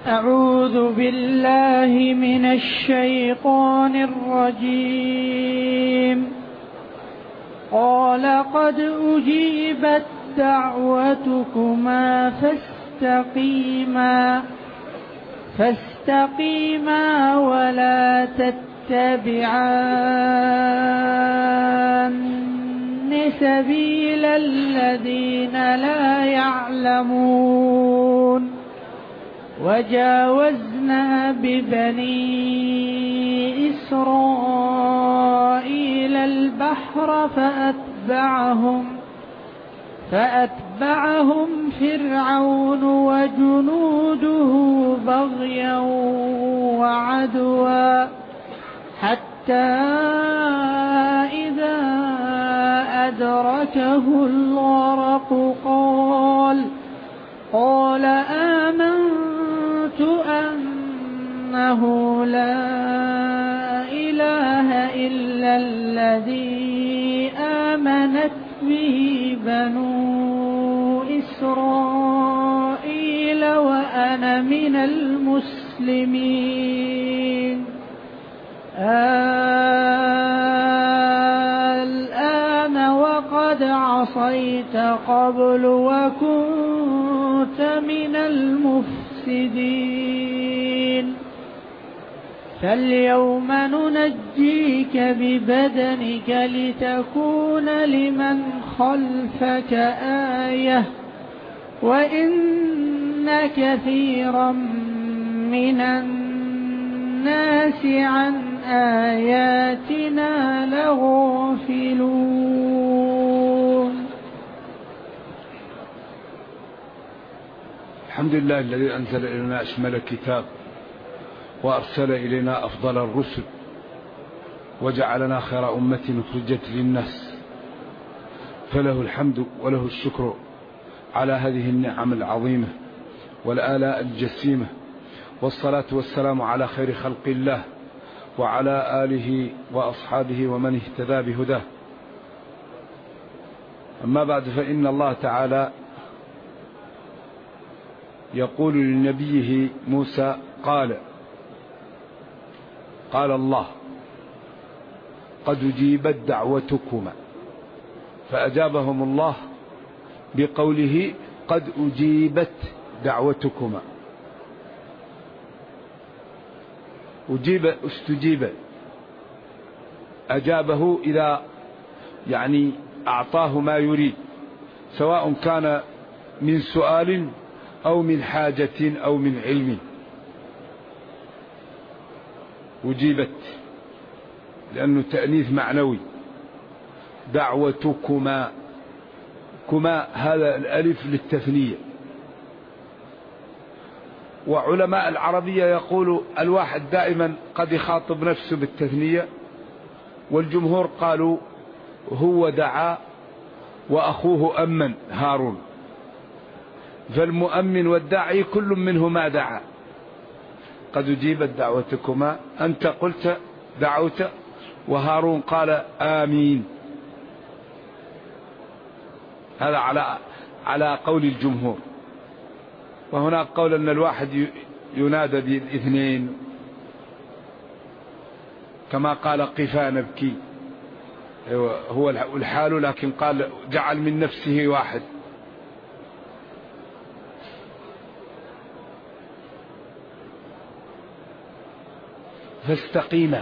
أعوذ بالله من الشيطان الرجيم. قال قد أجيبت دعوتكما فاستقيما ولا تتبعان سبيل الذين لا يعلمون. وجاوزنا ببني إسرائيل البحر فأتبعهم فرعون وجنوده بغيا وعدوا حتى إذا أدركه الغرق قال آمنت أنه لا إله إلا الذي آمنت به بنو إسرائيل وأنا من المسلمين. الآن وقد عصيت قبل وكنت من المفسدين. فاليوم ننجيك ببدنك لتكون لمن خلفك آية وإن كثيرا من الناس عن آياتنا لغافلون. الحمد لله الذي أنزل إلينا أشمل كتاب وأرسل إلينا أفضل الرسل وجعلنا خير أمة أخرجت للناس، فله الحمد وله الشكر على هذه النعم العظيمة والآلاء الجسيمة، والصلاة والسلام على خير خلق الله وعلى آله وأصحابه ومن اهتدى بهداه. أما بعد، فإن الله تعالى يقول لنبيه موسى قال الله قد أجيبت دعوتكما، فأجابهم الله بقوله قد أجيبت دعوتكما. استجيب، أجابه إذا أعطاه ما يريد، سواء كان من سؤال أو من حاجة أو من علم. أجيبت لأنه تأنيث معنوي. دعوتكما، كما هذا الألف للتثنية. وعلماء العربية يقول الواحد دائما قد يخاطب نفسه بالتثنية، والجمهور قالوا هو دعا وأخوه أمن هارون، فالمؤمن والداعي كل منهما دعا. قد أجيبت دعوتكما، أنت قلت دعوت وهارون قال آمين. هذا على قول الجمهور. وهناك قول أن الواحد ينادى بالاثنين، كما قال قفا نبكي، هو الحال، لكن قال جعل من نفسه واحد. فاستقيما.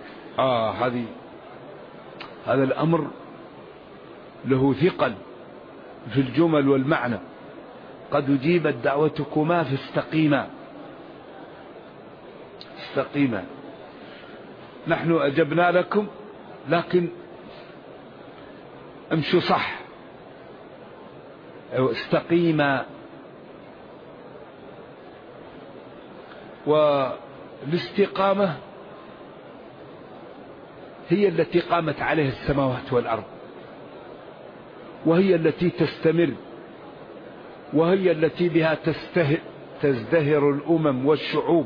هذا الأمر له ثقل في الجمل والمعنى. قد أجيبت دعوتكما فاستقيما. استقيما، نحن أجبنا لكم، لكن امشوا صح. استقيما. والاستقامة هي التي قامت عليها السماوات والأرض، وهي التي تستمر، وهي التي بها تزدهر الأمم والشعوب،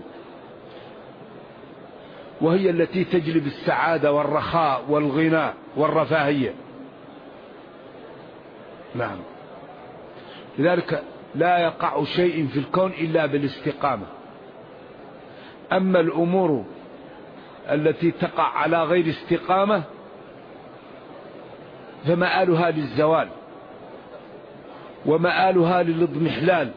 وهي التي تجلب السعادة والرخاء والغنى والرفاهية. نعم، لذلك لا يقع شيء في الكون إلا بالاستقامة. أما الأمور التي تقع على غير استقامة فمآلها للزوال ومآلها للاضمحلال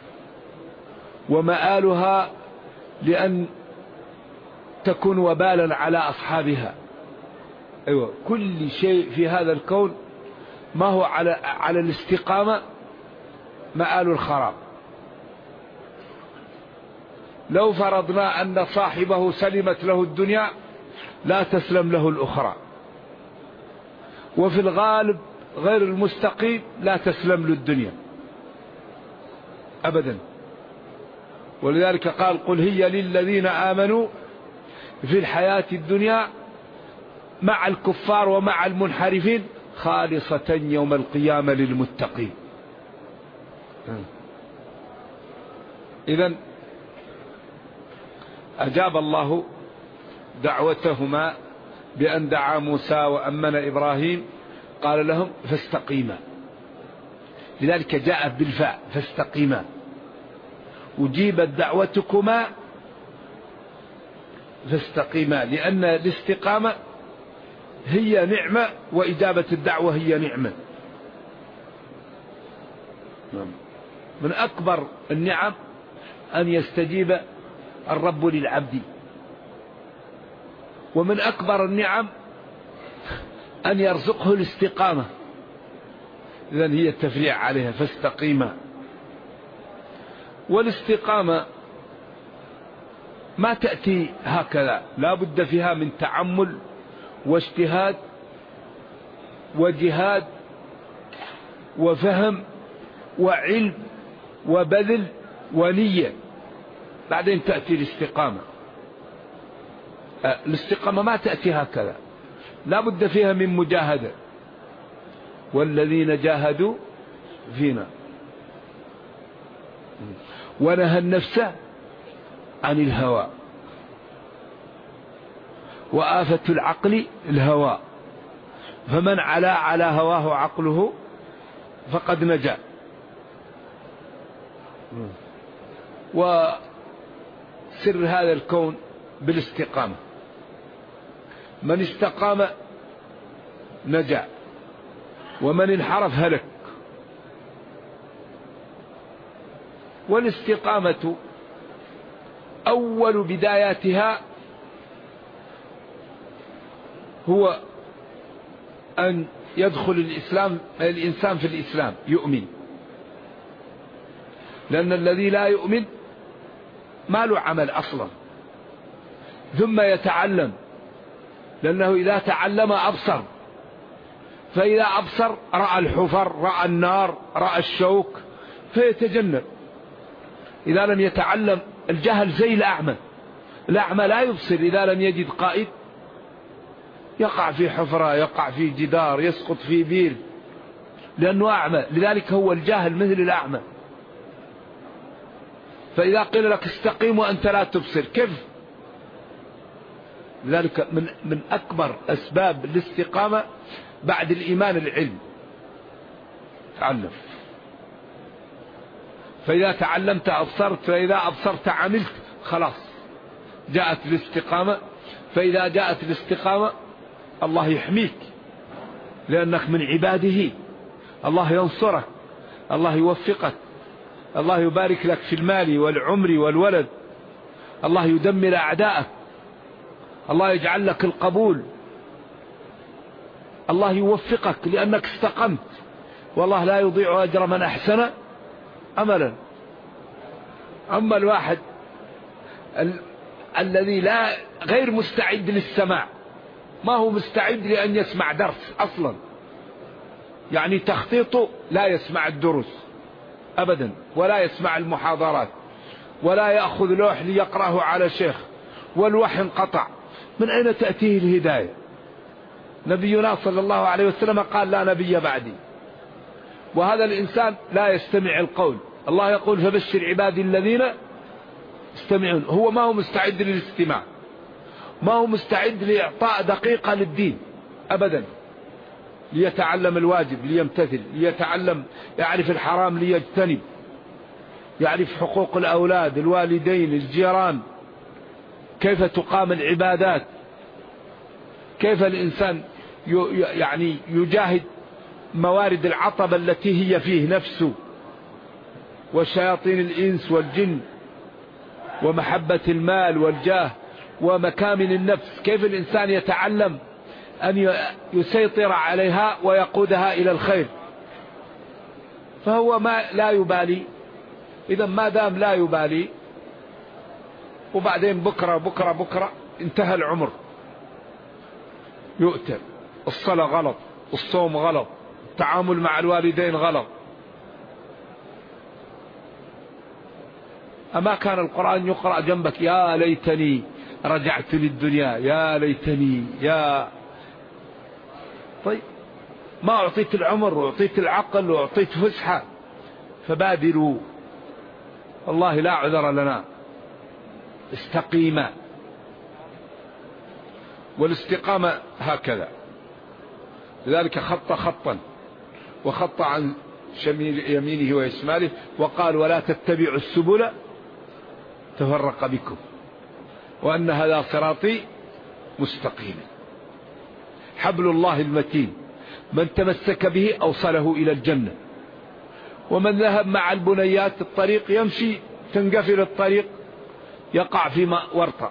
ومآلها لأن تكون وبالا على أصحابها. أيوة، كل شيء في هذا الكون ما هو على الاستقامة مآل الخراب. لو فرضنا أن صاحبه سلمت له الدنيا لا تسلم له الأخرى، وفي الغالب غير المستقيم لا تسلم له الدنيا أبدا. ولذلك قال: قل هي للذين آمنوا في الحياة الدنيا مع الكفار ومع المنحرفين خالصة يوم القيامة للمتقين. إذن أجاب الله دعوتهما بأن دعا موسى وأمن إبراهيم، قال لهم: فاستقيما. لذلك جاء بالفاء فاستقيما، أجيبت دعوتكما فاستقيما، لأن الاستقامة هي نعمة وإجابة الدعوة هي نعمة. من أكبر النعم أن يستجيب الرب للعبد، ومن أكبر النعم أن يرزقه الاستقامة. إذن هي التفريع عليها فاستقيما. والاستقامة ما تأتي هكذا، لا بد فيها من تعمل واجتهاد وجهاد وفهم وعلم وبذل ونية، بعدين تأتي الاستقامة. الاستقامة ما تأتي هكذا، لا بد فيها من مجاهدة. والذين جاهدوا فينا. ونهى النفس عن الهوى، وآفة العقل الهوى، فمن علا على هواه عقله فقد نجا. وسر هذا الكون بالاستقامة، من استقام نجا، ومن انحرف هلك. والاستقامة أول بداياتها هو أن يدخل الإنسان في الإسلام، يؤمن. لأن الذي لا يؤمن ما له عمل أصلا، ثم يتعلم، لأنه إذا تعلم أبصر، فإذا أبصر رأى الحفر، رأى النار، رأى الشوك، فيتجنب. إذا لم يتعلم، الجهل زي الأعمى، الأعمى لا يبصر، إذا لم يجد قائد يقع في حفرة، يقع في جدار، يسقط في بير، لأنه أعمى. لذلك هو الجاهل مثل الأعمى. فإذا قيل لك استقيم وأنت لا تبصر، كيف؟ لذلك من أكبر أسباب الاستقامة بعد الإيمان العلم. تعلم، فإذا تعلمت أبصرت، فإذا أبصرت عملت، خلاص جاءت الاستقامة. فإذا جاءت الاستقامة الله يحميك، لأنك من عباده، الله ينصرك، الله يوفقك، الله يبارك لك في المال والعمر والولد، الله يدمر أعداءك، الله يجعل لك القبول، الله يوفقك لأنك استقمت. والله لا يضيع أجر من أحسن عملا. أما الواحد الذي غير مستعد للسماع، ما هو مستعد لأن يسمع درس أصلا، يعني تخطيطه لا يسمع الدروس أبدا، ولا يسمع المحاضرات، ولا يأخذ لوح ليقرأه على شيخ، والوحي انقطع، من أين تأتيه الهداية؟ نبينا صلى الله عليه وسلم قال: لا نبي بعدي. وهذا الإنسان لا يستمع القول. الله يقول: فبشر عبادي الذين يستمعون. هو ما هو مستعد للاستماع، ما هو مستعد لإعطاء دقيقة للدين أبدا، ليتعلم الواجب ليمتثل، ليتعلم يعرف الحرام ليجتنب، يعرف حقوق الأولاد، الوالدين، الجيران، كيف تقام العبادات، كيف الإنسان يعني يجاهد موارد العطب التي هي فيه نفسه وشياطين الإنس والجن ومحبة المال والجاه ومكامن النفس، كيف الإنسان يتعلم أن يسيطر عليها ويقودها إلى الخير. فهو لا يبالي. إذا ما دام لا يبالي، وبعدين بكرة انتهى العمر، يؤتى الصلاة غلط، الصوم غلط، التعامل مع الوالدين غلط. أما كان القرآن يقرأ جنبك يا ليتني رجعت للدنيا، يا ليتني طيب ما أعطيت العمر وأعطيت العقل وأعطيت فسحة، فبادروا، والله لا عذر لنا، استقيما. والاستقامة هكذا، لذلك خط خطا وخط عن يمينه ويشماله، وقال ولا تتبعوا السبل تفرق بكم وأن هذا صراطي مستقيما. حبل الله المتين من تمسك به أوصله إلى الجنة، ومن ذهب مع البنيات الطريق يمشي تنقفل الطريق يقع في ورطة.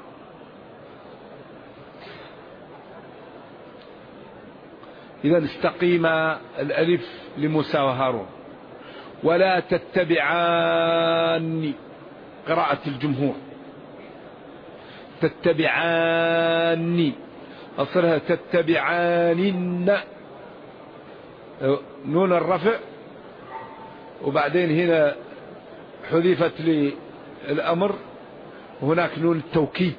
إذا استقيما، الألف لموسى وهارون. ولا تتبعان، قراءة الجمهور، تتبعان أصلها تتبعان، نون الرفع، وبعدين هنا حذفت للأمر، وهناك نون التوكيد.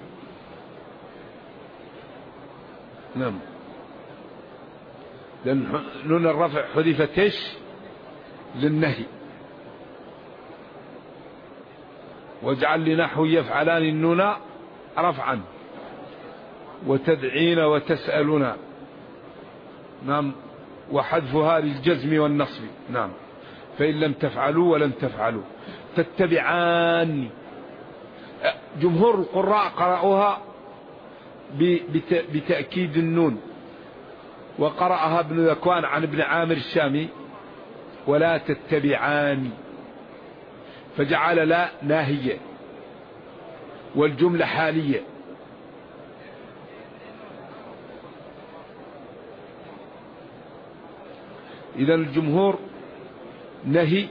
نعم، لأن نون الرفع حذفت ايش؟ للنهي. واجعل لنحو يفعلان النون رفعا وتدعين وتسألنا. نعم، وحذفها للجزم والنصب. نعم، فإن لم تفعلوا ولن تفعلوا. تتبعان، جمهور القراء قرأوها بتأكيد النون، وقرأها ابن ذكوان عن ابن عامر الشامي ولا تتبعان، فجعل لا ناهية والجملة حالية. إذن الجمهور نهي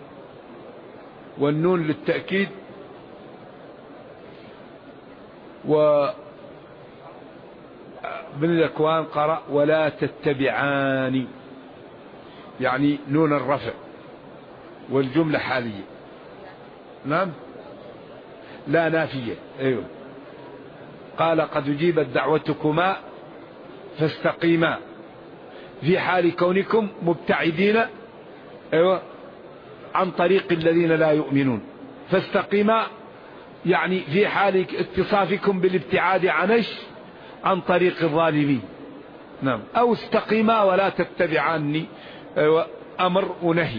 والنون للتأكيد، وابن ذكوان قرأ ولا تتبعان، يعني نون الرفع والجملة حالية. نعم، لا نافية. أيوه، قال قد أجيبت دعوتكما فاستقيما في حال كونكم مبتعدين، أيوه، عن طريق الذين لا يؤمنون. فاستقيما يعني في حال اتصافكم بالابتعاد عن طريق الظالمين. نعم، أو استقيما ولا تتبعاني، أيوه، أمر ونهي.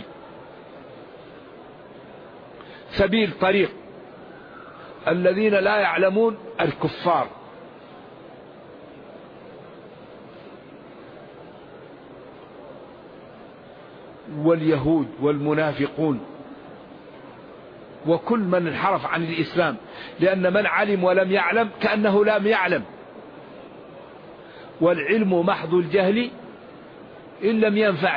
سبيل طريق الذين لا يعلمون الكفار، واليهود والمنافقون وكل من انحرف عن الإسلام، لأن من علم ولم يعلم كأنه لم يعلم، والعلم محض الجهل إن لم ينفع.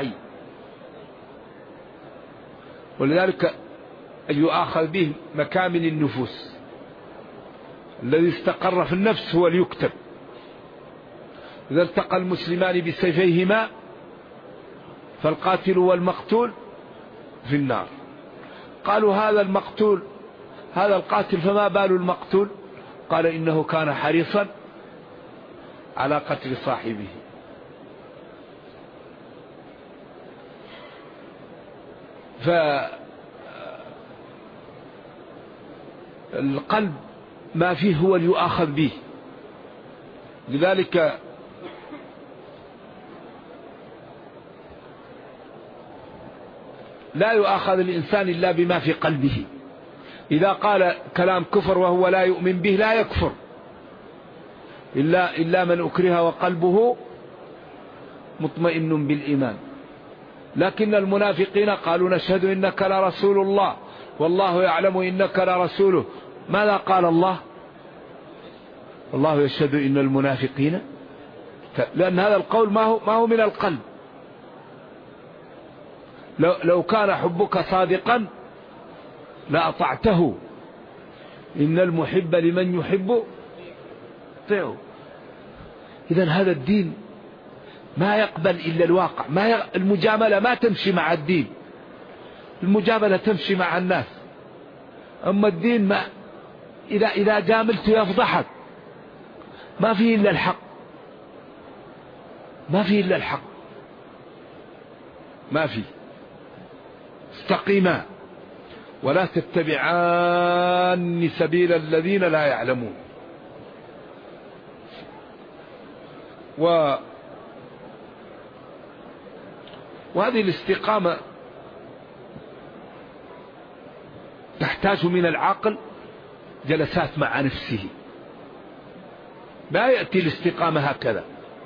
ولذلك يؤاخذ به مكامن النفوس، الذي استقر في النفس هو ليكتب. إذا التقى المسلمان بسيفيهما فالقاتل والمقتول في النار. قالوا هذا المقتول، هذا القاتل، فما بال المقتول؟ قال إنه كان حريصا على قتل صاحبه. فالقلب ما فيه هو ليؤاخذ به. لذلك لا يؤاخذ الإنسان إلا بما في قلبه. إذا قال كلام كفر وهو لا يؤمن به لا يكفر، إلا من أكره وقلبه مطمئن بالإيمان. لكن المنافقين قالوا نشهد إنك لرسول الله والله يعلم إنك لرسوله. ماذا قال الله؟ الله يشهد إن المنافقين، لأن هذا القول ما هو من القلب. لو كان حبك صادقا لأطعته، إن المحب لمن يحب طيعه. إذن هذا الدين ما يقبل إلا الواقع. المجاملة ما تمشي مع الدين، المجاملة تمشي مع الناس. أما الدين ما إذا جاملت يفضحك. ما فيه إلا الحق، ما فيه إلا الحق، ما فيه. استقيما ولا تتبعان سبيل الذين لا يعلمون. وهذه الاستقامة تحتاج من العاقل جلسات مع نفسه. لا يأتي الاستقامة هكذا.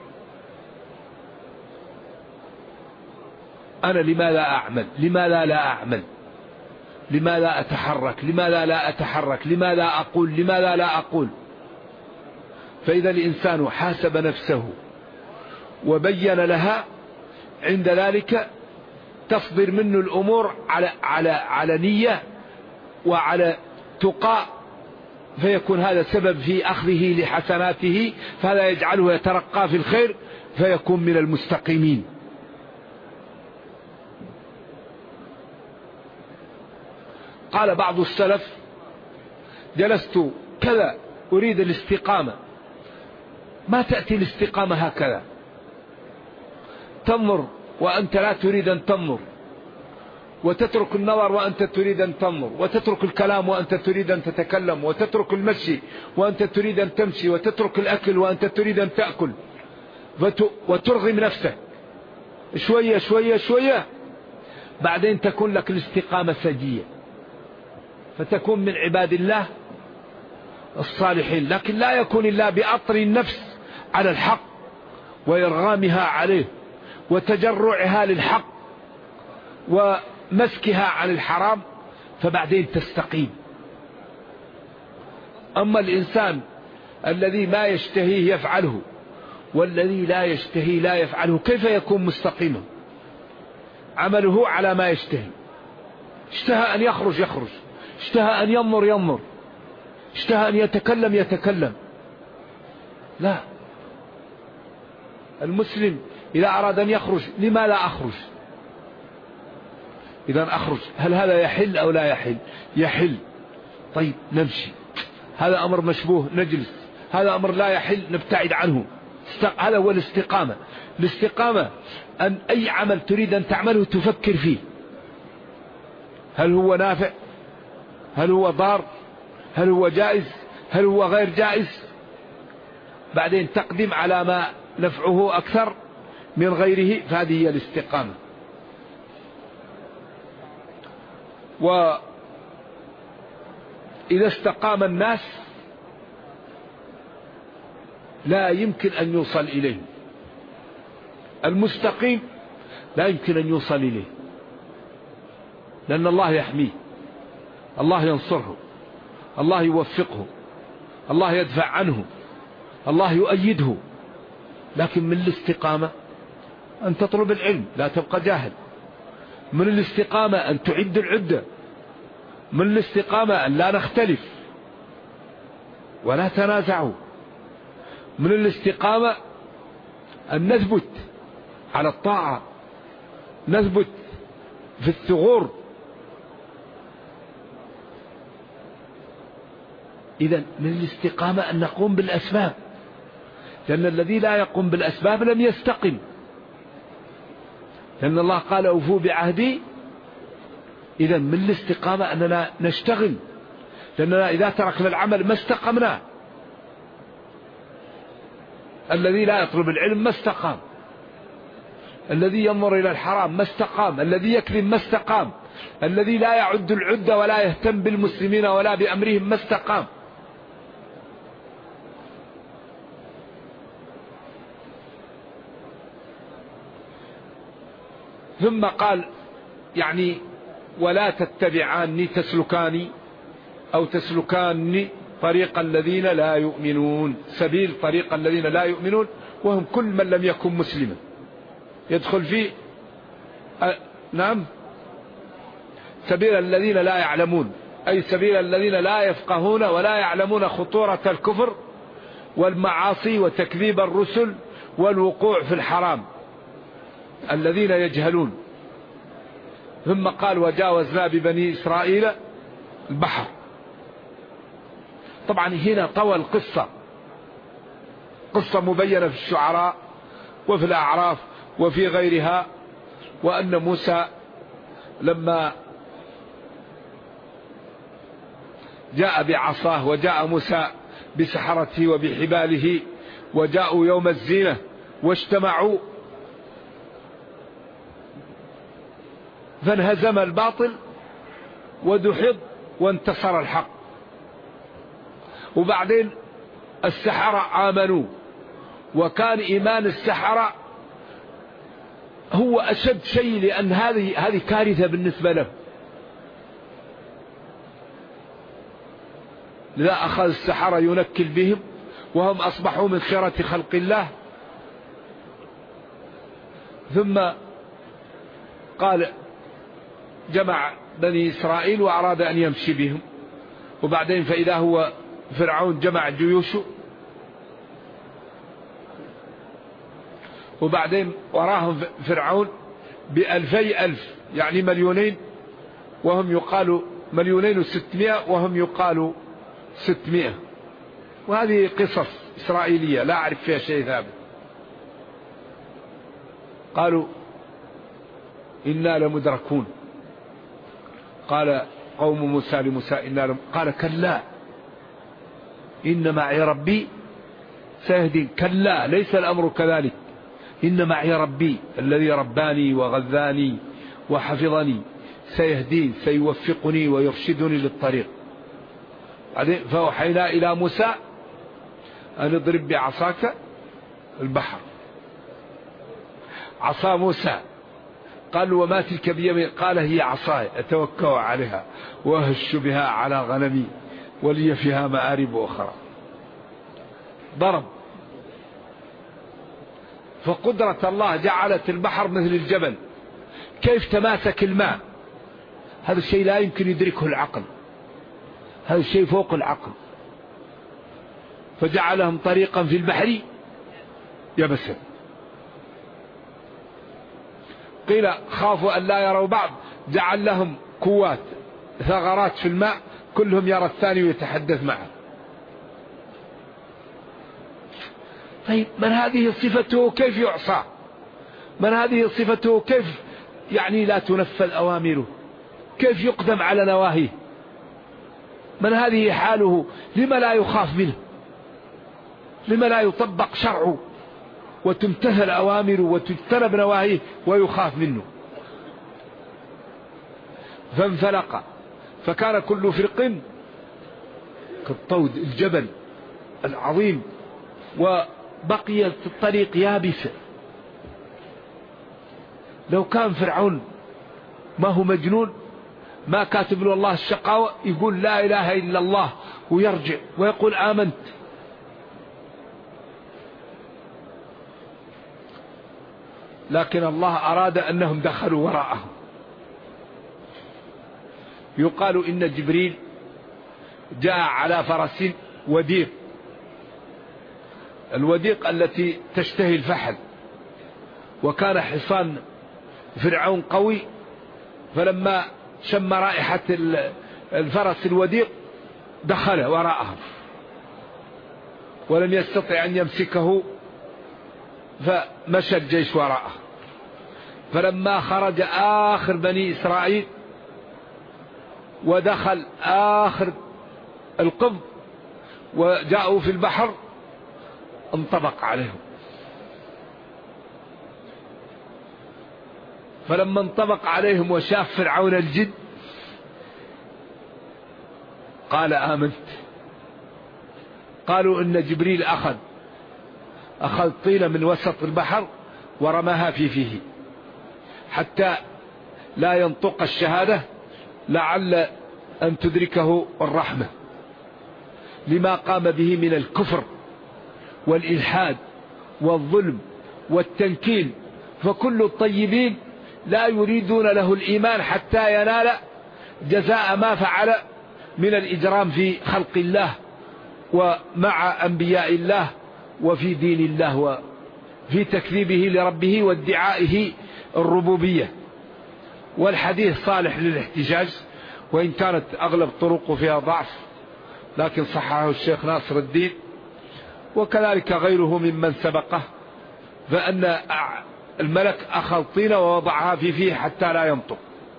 أنا لماذا أعمل؟ لماذا لا أعمل؟ لماذا أتحرك؟ لماذا لا أتحرك؟ لماذا أقول؟ لماذا لا أقول؟ فإذا الإنسان حاسب نفسه وبين لها، عند ذلك تصدر منه الأمور على نية وعلى تقى، فيكون هذا سبب في أخذه لحسناته، فهذا يجعله يترقى في الخير فيكون من المستقيمين. قال بعض السلف: جلست كذا أريد الاستقامة. ما تأتي الاستقامة هكذا، تنظر وأنت لا تريد أن تنظر، وتترك النظر وأنت تريد أن تنظر، وتترك الكلام وأنت تريد أن تتكلم، وتترك المشي وأنت تريد أن تمشي، وتترك الأكل وأنت تريد أن تأكل، وترغم نفسك شوية شوية شوية، بعدين تكون لك الاستقامة سجية، فتكون من عباد الله الصالحين. لكن لا يكون إلا بأطر النفس على الحق وإرغامها عليه وتجرعها للحق ومسكها عن الحرام، فبعدين تستقيم. أما الإنسان الذي ما يشتهيه يفعله والذي لا يشتهي لا يفعله، كيف يكون مستقيما؟ عمله على ما يشتهي. اشتهى أن يخرج يخرج، اشتهى أن ينظر ينظر، اشتهى أن يتكلم يتكلم. لا، المسلم إذا أراد أن يخرج، لما لا أخرج؟ إذا أخرج، هل هذا يحل أو لا يحل؟ يحل، طيب نمشي. هذا أمر مشبوه نجلس، هذا أمر لا يحل نبتعد عنه. هذا هو الاستقامة. الاستقامة أن أي عمل تريد أن تعمله تفكر فيه، هل هو نافع؟ هل هو ضار؟ هل هو جائز؟ هل هو غير جائز؟ بعدين تقدم على ما نفعه أكثر من غيره، فهذه هي الاستقامة. وإذا استقام الناس لا يمكن أن يوصل إليه. المستقيم لا يمكن أن يوصل إليه، لأن الله يحميه، الله ينصره، الله يوفقه، الله يدفع عنه، الله يؤيده. لكن من الاستقامة أن تطلب العلم، لا تبقى جاهل. من الاستقامة أن تعد العدة. من الاستقامة أن لا نختلف ولا تنازعوا. من الاستقامة أن نثبت على الطاعة، نثبت في الثغور. إذن من الاستقامة أن نقوم بالأسباب، لأن الذي لا يقوم بالأسباب لم يستقم. لأن الله قال: أوفوا بعهدي. إذن من الاستقامة أننا نشتغل، لأننا إذا تركنا العمل ما استقمنا. الذي لا يطلب العلم ما استقام، الذي ينظر إلى الحرام ما استقام، الذي يكذب ما استقام، الذي لا يعد العدة ولا يهتم بالمسلمين ولا بأمرهم ما استقام. ثم قال يعني ولا تتبعاني تسلكاني أو تسلكاني طريق الذين لا يؤمنون، سبيل طريق الذين لا يؤمنون، وهم كل من لم يكن مسلما يدخل فيه نعم سبيل الذين لا يعلمون، أي سبيل الذين لا يفقهون ولا يعلمون خطورة الكفر والمعاصي وتكذيب الرسل والوقوع في الحرام، الذين يجهلون. ثم قال وجاوزنا ببني إسرائيل البحر. طبعا هنا طوى القصة، قصة مبينة في الشعراء وفي الأعراف وفي غيرها، وأن موسى لما جاء بعصاه وجاء موسى بسحرته وبحباله وجاءوا يوم الزينة واجتمعوا فانهزم الباطل ودحض وانتصر الحق. وبعدين السحرة آمنوا، وكان إيمان السحرة هو أشد شيء، لأن هذه كارثة بالنسبة له. لذا أخذ السحرة ينكل بهم وهم أصبحوا من خيرة خلق الله. ثم قال جمع بني إسرائيل وأراد أن يمشي بهم، وبعدين فإذا هو فرعون جمع جيوشه، وبعدين وراهم فرعون بألفي ألف، يعني مليونين، وهم يقالوا 2,600,000 وهم يقالوا 600. وهذه قصص إسرائيلية لا أعرف فيها شيء ثابت. قالوا إنا لمدركون. قال قوم موسى لموسى قال كلا إن معي ربي سيهدين. كلا ليس الأمر كذلك، إن معي ربي الذي رباني وغذاني وحفظني سيهدين، سيوفقني ويرشدني للطريق. فأوحينا إلى موسى أن اضرب بعصاك البحر. عصا موسى قال وما تلك بيمين؟ قال هي عصاي أتوكأ عليها وأهش بها على غنمي ولي فيها مآرب أخرى. ضرب. فقدرة الله جعلت البحر مثل الجبل. كيف تماسك الماء؟ هذا الشيء لا يمكن يدركه العقل، هذا الشيء فوق العقل. فجعلهم طريقا في البحر يبسا. قيل خافوا أن لا يروا بعض، جعل لهم كوات ثغرات في الماء كلهم يرى الثاني ويتحدث معه. طيب من هذه صفته كيف يعصى؟ من هذه صفته كيف يعني لا تنفذ أوامره؟ كيف يقدم على نواهيه؟ من هذه حاله؟ لما لا يخاف منه؟ لما لا يطبق شرعه وتمتثل أوامره وتجتنب نواهيه ويخاف منه؟ فانفلق فكان كل فرق كالطود الجبل العظيم، وبقيت الطريق يابسة. لو كان فرعون ما هو مجنون ما كاتب له الله الشقاوة يقول لا إله إلا الله ويرجع ويقول آمنت. لكن الله أراد أنهم دخلوا وراءه. يقال إن جبريل جاء على فرس وديق، الوديق التي تشتهي الفحل، وكان حصان فرعون قوي، فلما شم رائحة الفرس الوديق دخل وراءه ولم يستطع أن يمسكه، فمشى الجيش وراءه. فلما خرج آخر بني إسرائيل ودخل آخر القبط وجاءوا في البحر انطبق عليهم. فلما انطبق عليهم وشاف فرعون الجد قال آمنت. قالوا إن جبريل أخذ طينة من وسط البحر ورماها في فيه حتى لا ينطق الشهادة لعل أن تدركه الرحمة لما قام به من الكفر والإلحاد والظلم والتنكيل. فكل الطيبين لا يريدون له الإيمان حتى ينال جزاء ما فعل من الإجرام في خلق الله ومع أنبياء الله وفي دين الله وفي تكذيبه لربه وادعائه الربوبية. والحديث صالح للاحتجاج وإن كانت أغلب طرقه فيها ضعف، لكن صححه الشيخ ناصر الدين وكذلك غيره ممن سبقه، فأن الملك أخذ طينة ووضعها في فيه حتى لا ينطق.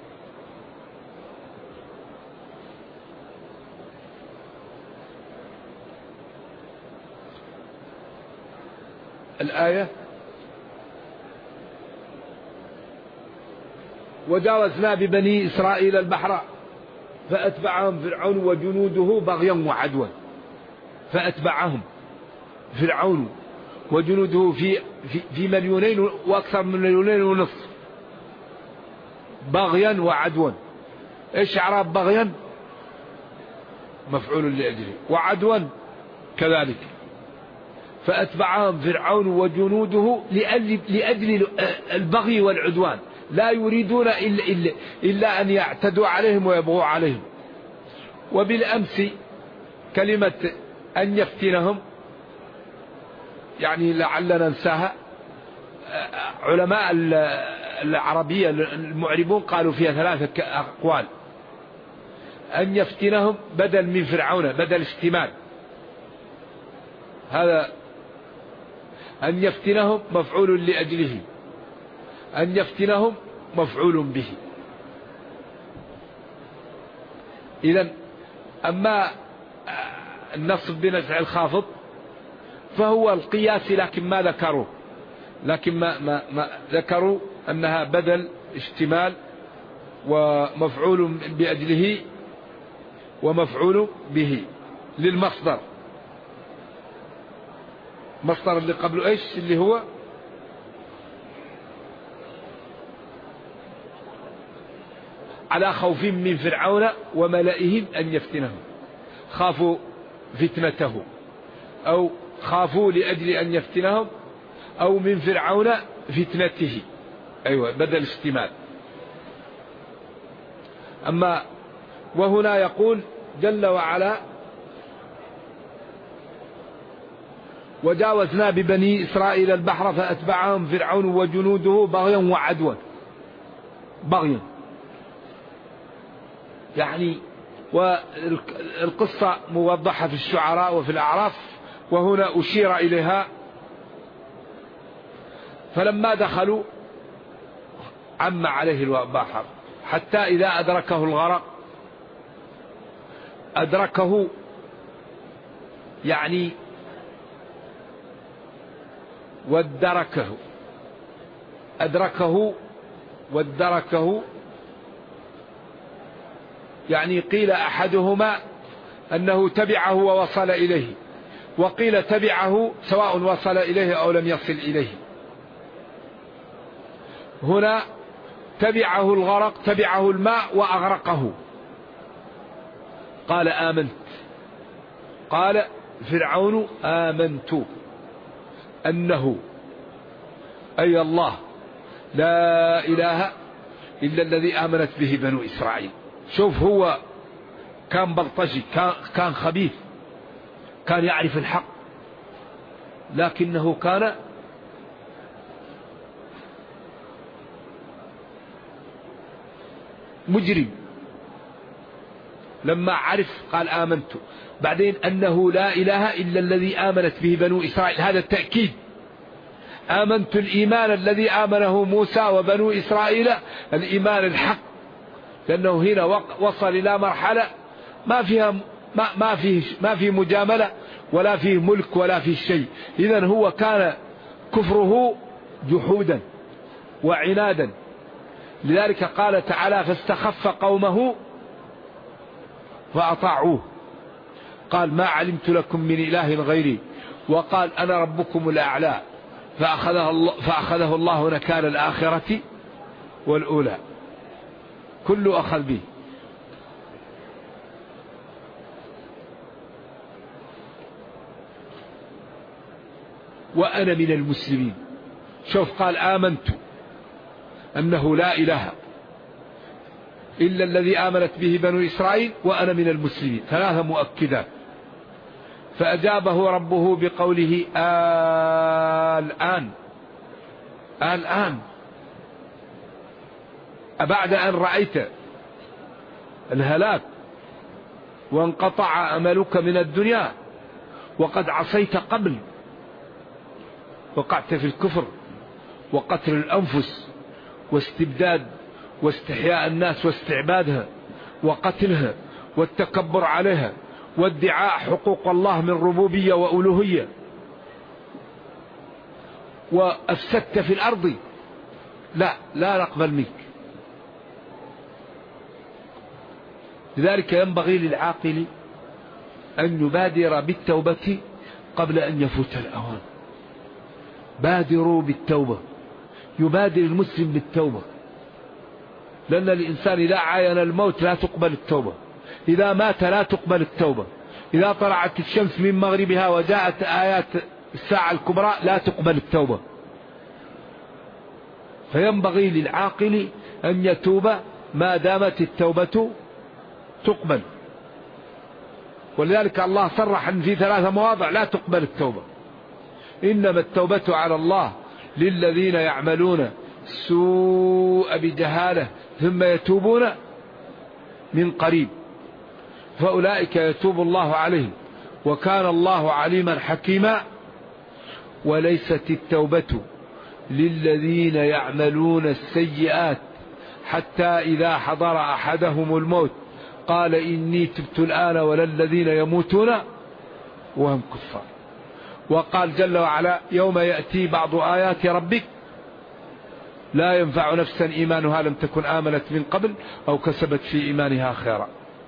الآية: وجاوزنا ببني إسرائيل البحر فأتبعهم فرعون وجنوده بغيا وعدوا. فأتبعهم فرعون وجنوده في مليونين وأكثر من مليونين ونصف بغيا وعدوا. إيش إعراب بغيا؟ مفعول لأجله، وعدوا كذلك. فأتبعهم فرعون وجنوده لأجل البغي والعدوان، لا يريدون إلا أن يعتدوا عليهم ويبغوا عليهم. وبالأمس كلمة أن يفتنهم يعني لعلنا ننساها. علماء العربية المعربون قالوا فيها 3 أقوال. أن يفتنهم بدل من فرعون، بدل اشتمال. هذا أن يفتنهم مفعول لأجله، أن يفتنهم مفعول به. إذن أما النصب بنزع الخافض فهو القياس، لكن ما ذكروا، ما ذكروا أنها بدل اشتمال ومفعول بأجله ومفعول به للمصدر. مصدر اللي قبله ايش؟ اللي هو على خوف من فرعون وملئهم أن يفتنهم. خافوا فتنته، أو خافوا لأجل أن يفتنهم، أو من فرعون فتنته. أيوة، بدل اشتمال. أما وهنا يقول جل وعلا: وجاوزنا ببني إسرائيل البحر فأتبعهم فرعون وجنوده بغيا وعدوا. بغيا يعني، والقصة موضحة في الشعراء وفي الأعراف، وهنا أشير إليها. فلما دخلوا عم عليه البحر حتى إذا أدركه الغرق، أدركه يعني وادركه، أدركه وادركه يعني قيل أحدهما أنه تبعه ووصل إليه، وقيل تبعه سواء وصل إليه أو لم يصل إليه. هنا تبعه الغرق، تبعه الماء وأغرقه. قال آمنت، قال فرعون آمنت أنه أي الله لا إله إلا الذي آمنت به بنو إسرائيل. شوف، هو كان بلطجي، كان خبيث، كان يعرف الحق، لكنه كان مجرم. لما عرف قال آمنت. بعدين أنه لا إله إلا الذي آمنت به بنو إسرائيل، هذا التأكيد. آمنت الإيمان الذي آمنه موسى وبنو إسرائيل، الإيمان الحق، لأنه هنا وصل إلى مرحلة ما فيها ما في مجاملة ولا فيه ملك ولا فيه شيء. إذن هو كان كفره جحودا وعنادا. لذلك قال تعالى: فاستخف قومه فأطاعوه، قال: ما علمت لكم من إله غيري، وقال: أنا ربكم الأعلى، فأخذه الله نكال الآخرة والأولى كله أخذ به. وأنا من المسلمين. شوف قال آمنت أنه لا إله إلا الذي آمنت به بنو إسرائيل وأنا من المسلمين، 3 مؤكدات. فأجابه ربه بقوله الآن أبعد أن رأيت الهلاك وانقطع أملك من الدنيا وقد عصيت قبل، وقعت في الكفر وقتل الأنفس واستبداد واستحياء الناس واستعبادها وقتلها والتكبر عليها وادعاء حقوق الله من ربوبية وألوهية، وأفسدت في الأرض، لا نقبل منك. لذلك ينبغي للعاقل أن يبادر بالتوبة قبل أن يفوت الأوان. بادروا بالتوبة، يبادر المسلم بالتوبة، لأن الإنسان إذا عاين الموت لا تقبل التوبة، إذا مات لا تقبل التوبة، إذا طلعت الشمس من مغربها وجاءت آيات الساعة الكبرى لا تقبل التوبة. فينبغي للعاقل أن يتوب ما دامت التوبة تقبل. ولذلك الله صرح أن في 3 مواضع لا تقبل التوبة: إنما التوبة على الله للذين يعملون السوء بجهالة ثم يتوبون من قريب فأولئك يتوب الله عليهم وكان الله عليما حكيما. وليست التوبة للذين يعملون السيئات حتى إذا حضر أحدهم الموت قال إني تبت الآن ولا الذين يموتون وهم كفار. وقال جل وعلا: يوم يأتي بعض آيات ربك لا ينفع نفسا إيمانها لم تكن آمنت من قبل أو كسبت في إيمانها خيرا.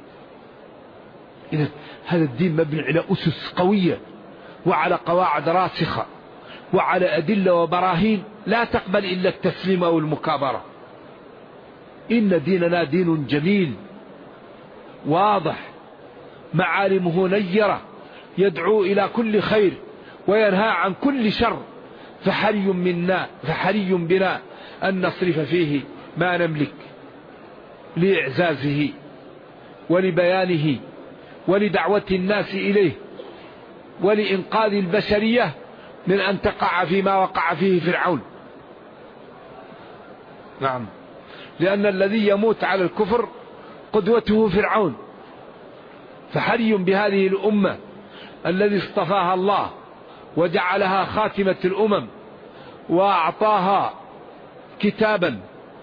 إذن هذا الدين مبني على أسس قوية وعلى قواعد راسخة وعلى أدلة وبراهين لا تقبل إلا التسليم أو المكابرة. إن ديننا دين جميل واضح معالمه نيرة يدعو إلى كل خير وينهى عن كل شر، فحري بنا أن نصرف فيه ما نملك لإعزازه ولبيانه ولدعوة الناس إليه ولإنقاذ البشرية من أن تقع فيما وقع فيه فرعون. نعم، لأن الذي يموت على الكفر قدوته فرعون. فحري بهذه الأمة الذي اصطفاها الله وجعلها خاتمة الأمم وأعطاها كتابا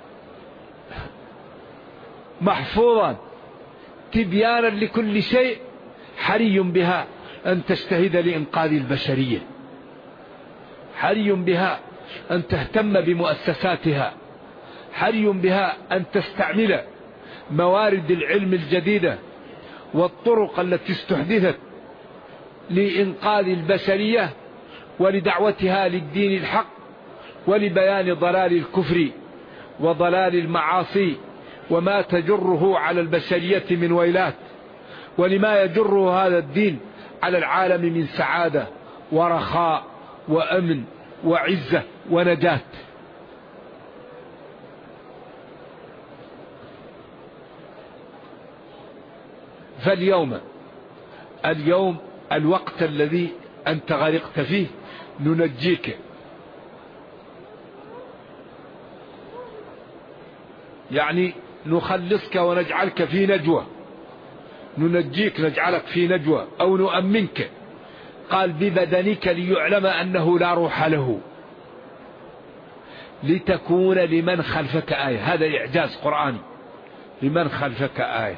محفوظا تبيانا لكل شيء، حري بها أن تجتهد لإنقاذ البشرية، حري بها أن تهتم بمؤسساتها، حري بها أن تستعمل موارد العلم الجديدة والطرق التي استحدثت لإنقاذ البشرية ولدعوتها للدين الحق ولبيان ضلال الكفر وضلال المعاصي وما تجره على البشرية من ويلات، ولما يجره هذا الدين على العالم من سعادة ورخاء وأمن وعزة ونجاة. فاليوم الوقت الذي أنت غرقت فيه ننجيك، يعني نخلصك ونجعلك في نجوى، ننجيك نجعلك في نجوى أو نؤمنك. قال ببدنك ليعلم أنه لا روح له لتكون لمن خلفك آية. هذا إعجاز قرآني، لمن خلفك آية.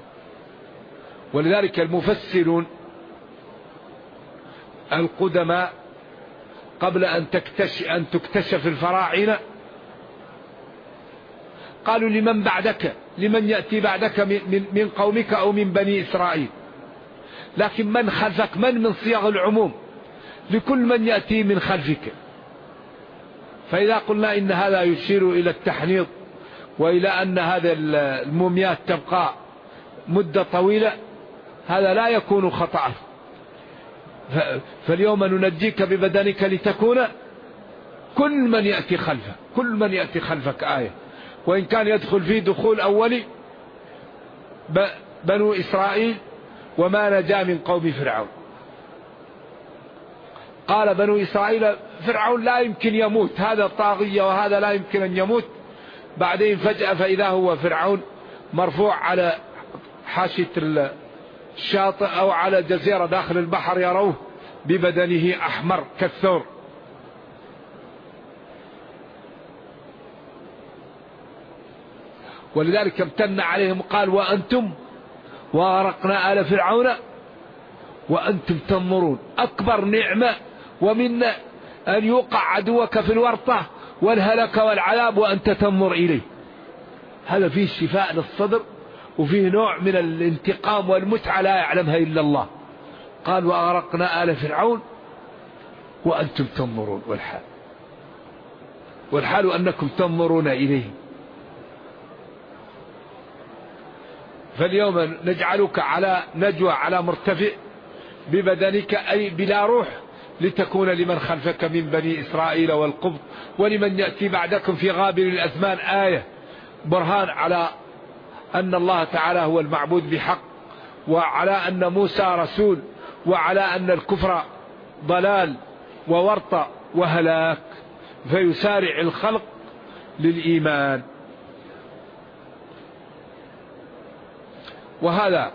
ولذلك المفسرون القدماء قبل أن تكتشف الفراعنة قالوا لمن بعدك، لمن يأتي بعدك من قومك أو من بني إسرائيل. لكن من خلفك من صيغ العموم، لكل من يأتي من خلفك. فإذا قلنا إن هذا يشير إلى التحنيط وإلى أن هذا الموميات تبقى مدة طويلة، هذا لا يكون خطأ. فاليوم ننجيك ببدنك لتكون كل من يأتي خلفك آية، وإن كان يدخل فيه دخول أولي بنو إسرائيل وما نجا من قوم فرعون. قال بنو إسرائيل فرعون لا يمكن يموت، هذا طاغية وهذا لا يمكن أن يموت. بعدين فجأة فإذا هو فرعون مرفوع على حاشية الشاطئ أو على جزيرة داخل البحر، يروه ببدنه أحمر كالثور. ولذلك امتن عليهم قال وأنتم وأغرقنا آل فرعون وأنتم تنظرون. أكبر نعمة ومنا أن يوقع عدوك في الورطة والهلك والعذاب وأنت تنظر إليه، هذا فيه شفاء للصدر وفيه نوع من الانتقام والمتعة لا يعلمها إلا الله. قال وأغرقنا آل فرعون وأنتم تنظرون، والحال أنكم تنظرون إليه. فاليوم نجعلك على نجوى على مرتفع ببدنك أي بلا روح، لتكون لمن خلفك من بني إسرائيل والقبط ولمن يأتي بعدكم في غابر الأزمان آية، برهان على أن الله تعالى هو المعبود بحق، وعلى أن موسى رسول، وعلى أن الكفر ضلال وورطة وهلاك، فيسارع الخلق للإيمان. وهذا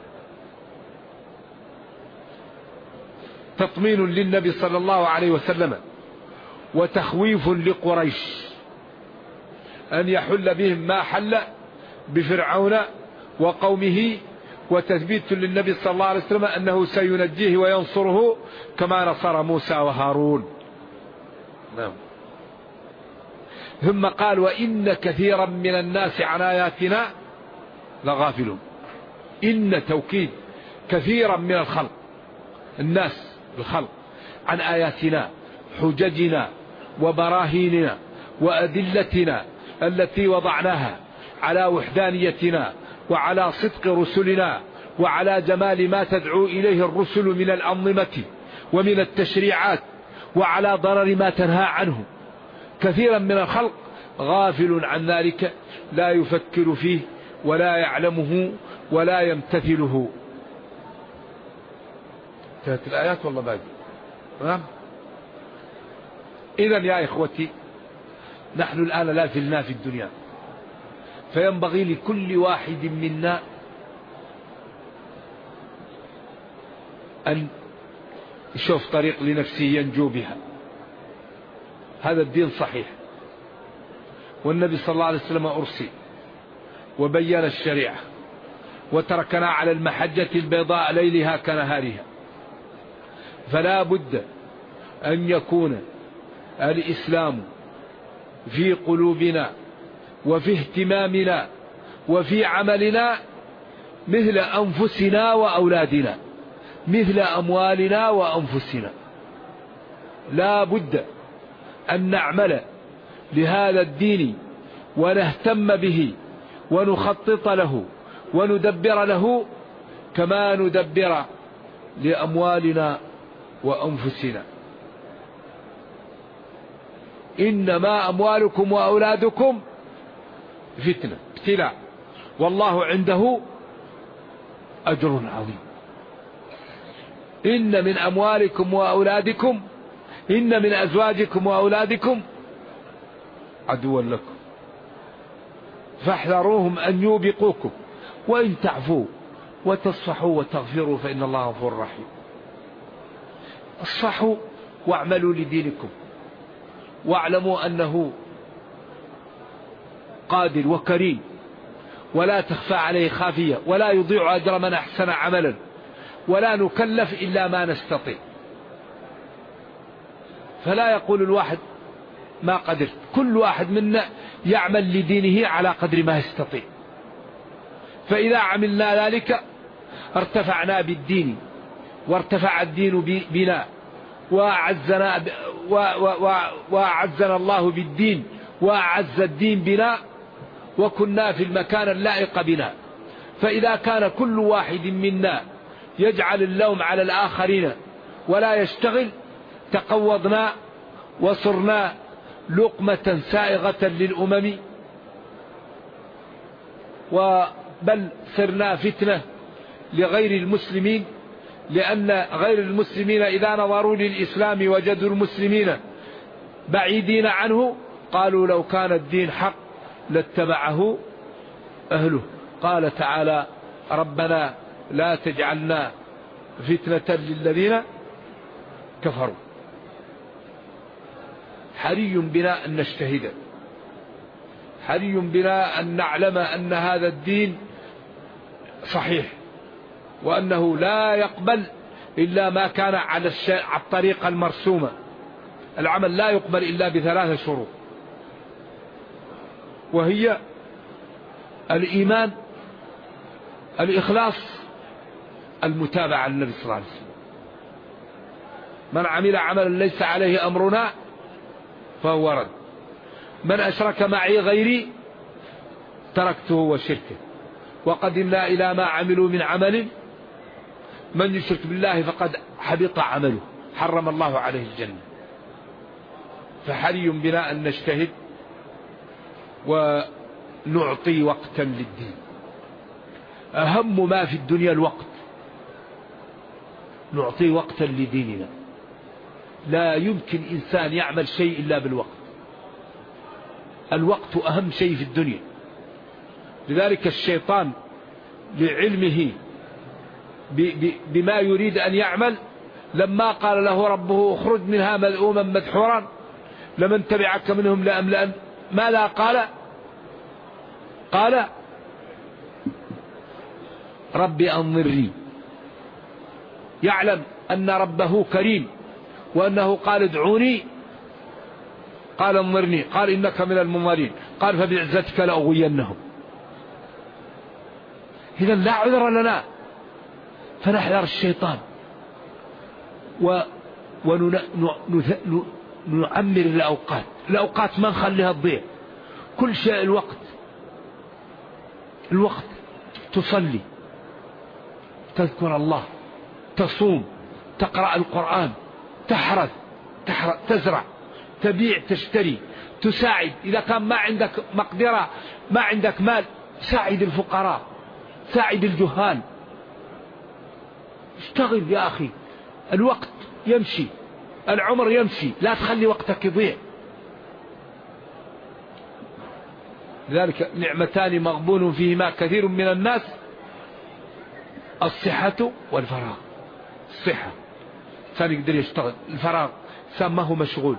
تطمين للنبي صلى الله عليه وسلم وتخويف لقريش أن يحل بهم ما حل بفرعون وقومه، وتثبيت للنبي صلى الله عليه وسلم أنه سينجيه وينصره كما نصر موسى وهارون. نعم. ثم قال وإن كثيرا من الناس عن آياتنا لغافلون. إن توكيد كثيرا من الخلق، الناس الخلق، عن آياتنا حججنا وبراهيننا وأدلتنا التي وضعناها على وحدانيتنا وعلى صدق رسلنا وعلى جمال ما تدعو إليه الرسل من الأنظمة ومن التشريعات وعلى ضرر ما تنهى عنه. كثيرا من الخلق غافل عن ذلك، لا يفكر فيه ولا يعلمه ولا يمتثله. انتهت الآيات والله باقي. تمام. إذن يا إخوتي نحن الآن لا زلنا في الدنيا، فينبغي لكل واحد منا أن يشوف طريق لنفسه ينجو بها. هذا الدين صحيح، والنبي صلى الله عليه وسلم أرسل وبين الشريعة وتركنا على المحجة البيضاء ليلها كنهارها. فلا بد أن يكون الإسلام في قلوبنا وفي اهتمامنا وفي عملنا مثل أنفسنا وأولادنا، مثل أموالنا وأنفسنا. لا بد أن نعمل لهذا الدين ونهتم به ونخطط له وندبر له كما ندبر لأموالنا وأنفسنا. إنما أموالكم وأولادكم فتنة، ابتلاء، والله عنده أجر عظيم. إن من أموالكم وأولادكم، إن من أزواجكم وأولادكم عدوا لكم فاحذروهم أن يوبقوكم، وإن تعفوا وتصفحوا وتغفروا فإن الله غفور رحيم. اصفحوا واعملوا لدينكم، واعلموا أنه قادر وكريم ولا تخفى عليه خافية، ولا يضيع أجر من أحسن عملا، ولا نكلف إلا ما نستطيع. فلا يقول الواحد ما قدرت، كل واحد منا يعمل لدينه على قدر ما يستطيع. فإذا عملنا ذلك ارتفعنا بالدين وارتفع الدين بنا وأعزنا الله بالدين وأعز الدين بنا، وكنا في المكان اللائق بنا. فإذا كان كل واحد منا يجعل اللوم على الآخرين ولا يشتغل، تقوضنا وصرنا لقمة سائغة للأمم، بل صرنا فتنة لغير المسلمين، لأن غير المسلمين إذا نظروا للإسلام وجدوا المسلمين بعيدين عنه قالوا لو كان الدين حق لاتبعه أهله. قال تعالى: ربنا لا تجعلنا فتنة للذين كفروا. حري بنا أن نجتهد، حري بنا أن نعلم أن هذا الدين صحيح، وأنه لا يقبل إلا ما كان على الطريقة المرسومة. العمل لا يقبل إلا بثلاث شروط، وهي الإيمان، الإخلاص، المتابعة للنبي صلى الله عليه وسلم. من عمل عملا ليس عليه أمرنا فهو رد. من أشرك معي غيري تركته وشركه. وقدمنا إلى ما عملوا من عمل، من يشرك بالله فقد حبط عمله، حرم الله عليه الجنة. فحري بنا أن نجتهد ونعطي وقتا للدين. أهم ما في الدنيا الوقت، نعطي وقتا لديننا. لا يمكن إنسان يعمل شيء إلا بالوقت. الوقت أهم شيء في الدنيا. لذلك الشيطان لعلمه بما يريد أن يعمل، لما قال له ربه: اخرج منها مذءوما مدحورا لمن تبعك منهم لأملأن، ماذا قال؟ قال: ربي أنظرني. يعلم أن ربه كريم، وأنه قال: ادعوني، قال: انظرني، قال: إنك من المنظرين، قال: فبعزتك لأغوينهم. إذن لا عذر لنا، فنحذر الشيطان ونعمر الأوقات. الأوقات ما نخليها تضيع، كل شيء الوقت. تصلي، تذكر الله، تصوم، تقرأ القرآن، تحرث، تزرع، تبيع، تشتري، تساعد. إذا كان ما عندك مقدرة، ما عندك مال، ساعد الفقراء، ساعد الجهال. اشتغل يا أخي، الوقت يمشي، العمر يمشي، لا تخلي وقتك يضيع. لذلك نعمتان مغبون فيهما كثير من الناس: الصحة والفراغ. الصحة إنسان يقدر يشتغل، الفراغ إنسان ما هو مشغول.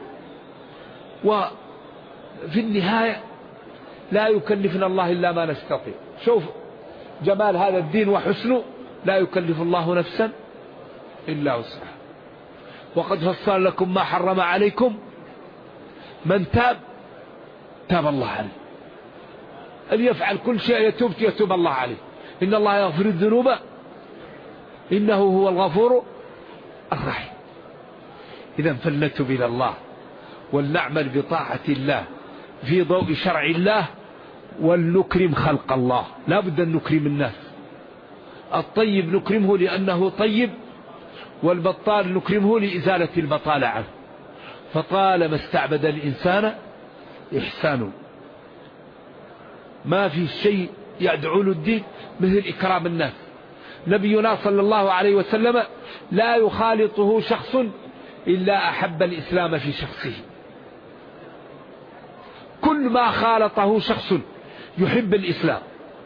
وفي النهاية لا يكلفنا الله إلا ما نستطيع. شوف جمال هذا الدين وحسنه، لا يكلف الله نفسا إلا وسعها. وقد فصل لكم ما حرم عليكم، من تاب الله عليه. أن يفعل كل شيء يتوب الله عليه. إن الله يغفر الذنوب إنه هو الغفور الرحيم. إذا فلنتب إلى الله ولنعمل بطاعة الله في ضوء شرع الله، ولنكرم خلق الله. لا بد أن نكرم الناس. الطيب نكرمه لأنه طيب، والبطال نكرمه لإزالة البطالة عنه. فطالما استعبد الإنسان إحسانه. ما في شيء يدعو له الدين مثل إكرام الناس. نبينا صلى الله عليه وسلم لا يخالطه شخص إلا أحب الإسلام في شخصه. كل ما خالطه شخص يحب الإسلام،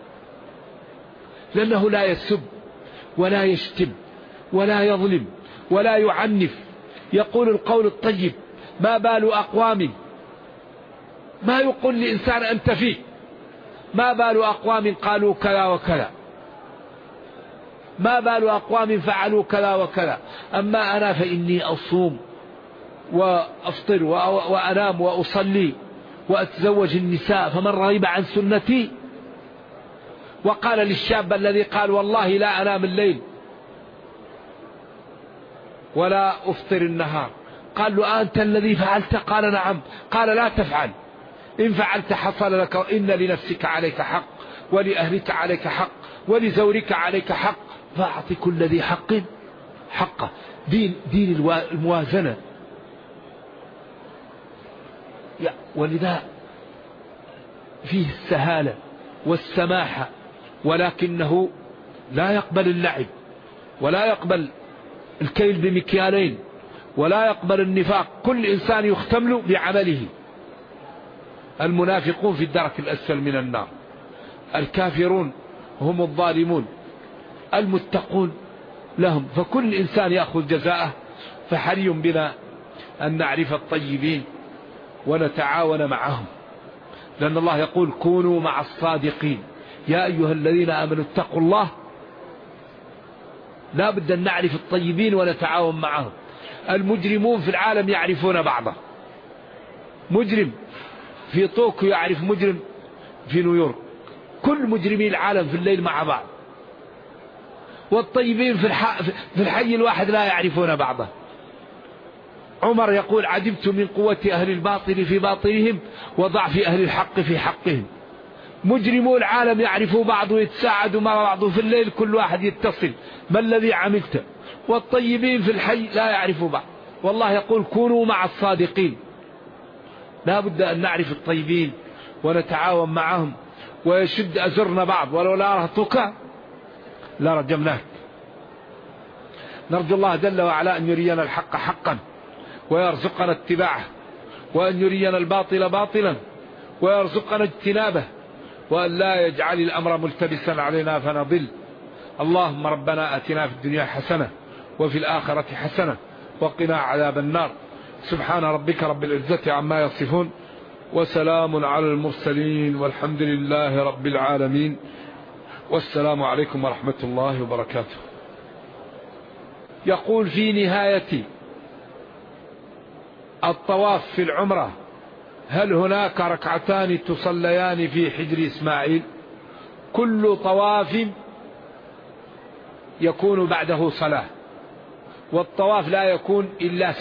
لأنه لا يسب ولا يشتم ولا يظلم ولا يعنف، يقول القول الطيب. ما بال أقوام، ما يقول لإنسان أنت فيه، ما بال أقوام قالوا كذا وكذا، ما بال أقوام فعلوا كذا وكذا، أما أنا فإني أصوم وأفطر وأنام وأصلي وأتزوج النساء، فمن رغب عن سنتي. وقال للشاب الذي قال: والله لا أنام الليل ولا أفطر النهار، قال له: أنت الذي فعلت؟ قال: نعم. قال: لا تفعل، إن فعلت حصل لك، إن لنفسك عليك حق، ولأهلك عليك حق، ولزورك عليك حق، فأعطي كل ذي حق حقه. دين الموازنة. ولذا فيه السهالة والسماحة، ولكنه لا يقبل اللعب، ولا يقبل الكيل بمكيالين، ولا يقبل النفاق. كل إنسان يختمل بعمله. المنافقون في الدرك الأسفل من النار، الكافرون هم الظالمون، المتقون لهم. فكل إنسان يأخذ جزاءه. فحري بنا أن نعرف الطيبين ونتعاون معهم، لأن الله يقول كونوا مع الصادقين يا أيها الذين آمنوا اتقوا الله. لا بد أن نعرف الطيبين ونتعاون معهم. المجرمون في العالم يعرفون بعضه. مجرم في طوكيو يعرف مجرم في نيويورك. كل مجرمي العالم في الليل مع بعض. والطيبين في الحي الواحد لا يعرفون بعضه. عمر يقول عجبت من قوة أهل الباطل في باطلهم وضعف أهل الحق في حقهم. مجرمو العالم يعرفوا بعض ويتساعدوا مع بعض في الليل، كل واحد يتصل ما الذي عملته. والطيبين في الحي لا يعرفوا بعض. والله يقول كونوا مع الصادقين. لا بد أن نعرف الطيبين ونتعاون معهم، ويشد أزرنا بعض. ولولا رهطك لرجمناك. نرجو الله جل وعلا أن يرينا الحق حقا ويرزقنا اتباعه، وأن يرينا الباطل باطلا ويرزقنا اجتنابه، وأن لا يجعل الأمر ملتبسا علينا فنضل. اللهم ربنا آتنا في الدنيا حسنة وفي الآخرة حسنة وقنا عذاب النار. سبحان ربك رب العزة عما يصفون، وسلام على المرسلين، والحمد لله رب العالمين. والسلام عليكم ورحمة الله وبركاته. يقول في نهاية الطواف في العمرة: هل هناك ركعتان تصليان في حجر إسماعيل؟ كل طواف يكون بعده صلاة، والطواف لا يكون إلا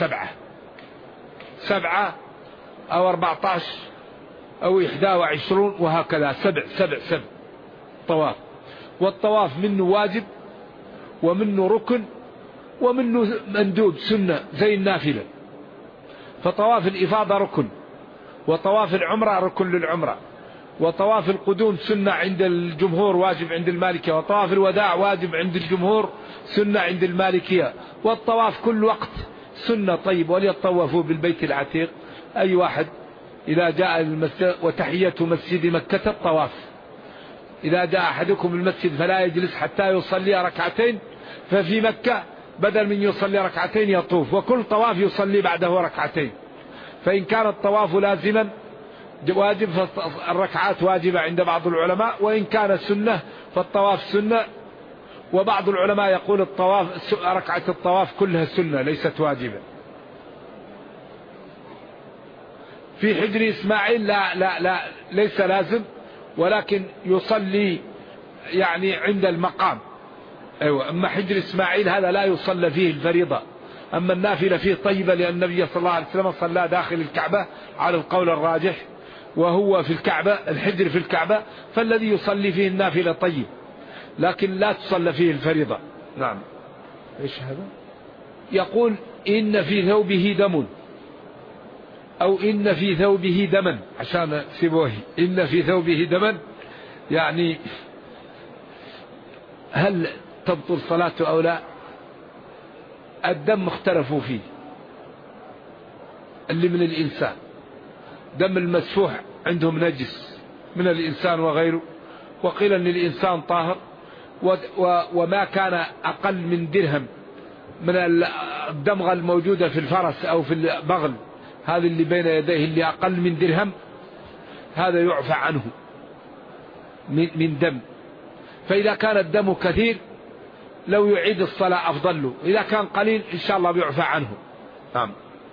7 أو 14 أو 21 وهكذا. 7 طواف. والطواف منه واجب ومنه ركن ومنه مندوب سنة زي النافلة. فطواف الإفاضة ركن، وطواف العمرة ركن للعمرة، وطواف القدوم سنة عند الجمهور واجب عند المالكية، وطواف الوداع واجب عند الجمهور سنة عند المالكية. والطواف كل وقت سنة. طيب وليطوفوا بالبيت العتيق. أي واحد إذا جاء المسجد وتحية مسجد مكة الطواف. إذا جاء أحدكم المسجد فلا يجلس حتى يصلي ركعتين، ففي مكة بدل من يصلي ركعتين يطوف، وكل طواف يصلي بعده ركعتين. فإن كان الطواف لازما واجب فالركعات واجبة عند بعض العلماء، وإن كان سنة فالطواف سنة. وبعض العلماء يقول الطواف ركعة الطواف كلها سنة ليست واجبة. في حجر إسماعيل لا ليس لازم، ولكن يصلي يعني عند المقام. أيوة. أما حجر إسماعيل هذا لا يصلى فيه الفريضة. أما النافلة فيه طيبة، لأن النبي صلى الله عليه وسلم صلى داخل الكعبة على القول الراجح، وهو في الكعبة، الحجر في الكعبة، فالذي يصلي فيه النافلة طيب، لكن لا تصلى فيه الفريضة. نعم. إيش هذا؟ يقول إن في ثوبه دم، أو إن في ثوبه دما، عشان سيبوه. إن في ثوبه دما يعني هل تبطل صلاته أو لا؟ الدم اختلفوا فيه. اللي من الإنسان دم المسفوح عندهم نجس من الإنسان وغيره، وقيل أن الإنسان طاهر. وما كان أقل من درهم من الدمغة الموجودة في الفرس أو في البغل، هذا اللي بين يديه اللي أقل من درهم، هذا يعفى عنه من دم. فإذا كان الدم كثير لو يعيد الصلاة أفضل له، إذا كان قليل إن شاء الله بيعفى عنه. نعم.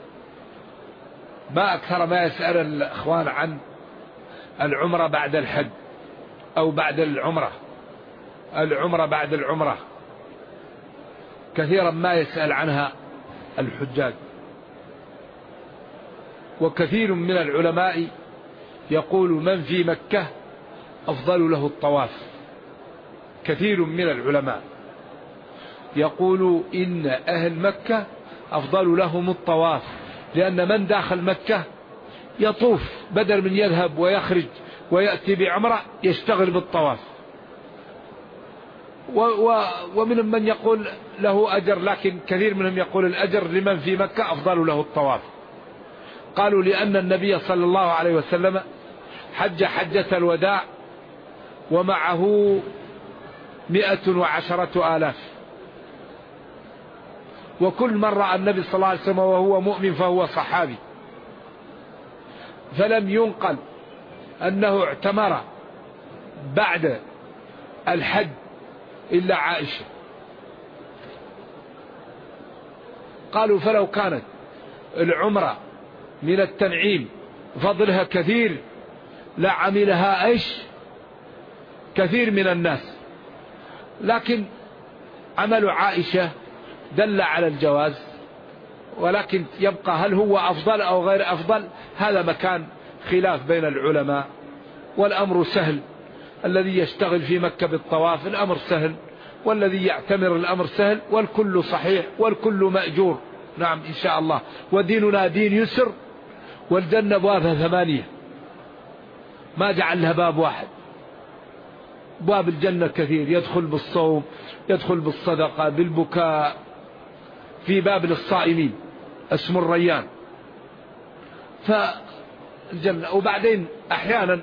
ما أكثر ما يسأل الأخوان عن العمرة بعد الحج أو بعد العمرة بعد العمرة، كثيرا ما يسأل عنها الحجاج. وكثير من العلماء يقول من في مكة أفضل له الطواف. كثير من العلماء يقول إن أهل مكة أفضل لهم الطواف، لأن من داخل مكة يطوف بدل من يذهب ويخرج ويأتي بعمرة يشتغل بالطواف. ومنهم من يقول له أجر، لكن كثير منهم يقول الأجر لمن في مكة أفضل له الطواف. قالوا لأن النبي صلى الله عليه وسلم حج حجة الوداع ومعه 110,000، وكل مرة النبي صلى الله عليه وسلم وهو مؤمن فهو صحابي، فلم ينقل أنه اعتمر بعد الحج إلا عائشة. قالوا فلو كانت العمرة من التنعيم فضلها كثير لعملها كثير من الناس، لكن عمل عائشة دل على الجواز، ولكن يبقى هل هو أفضل أو غير أفضل، هذا مكان خلاف بين العلماء. والأمر سهل، الذي يشتغل في مكة بالطواف الأمر سهل، والذي يعتمر الأمر سهل، والكل صحيح والكل مأجور. نعم إن شاء الله. وديننا دين يسر، والجنة أبوابها 8، ما جعل لها باب واحد. باب الجنة كثير، يدخل بالصوم، يدخل بالصدقة، بالبكاء. في باب للصائمين اسمه الريان. فالجنة. وبعدين أحيانا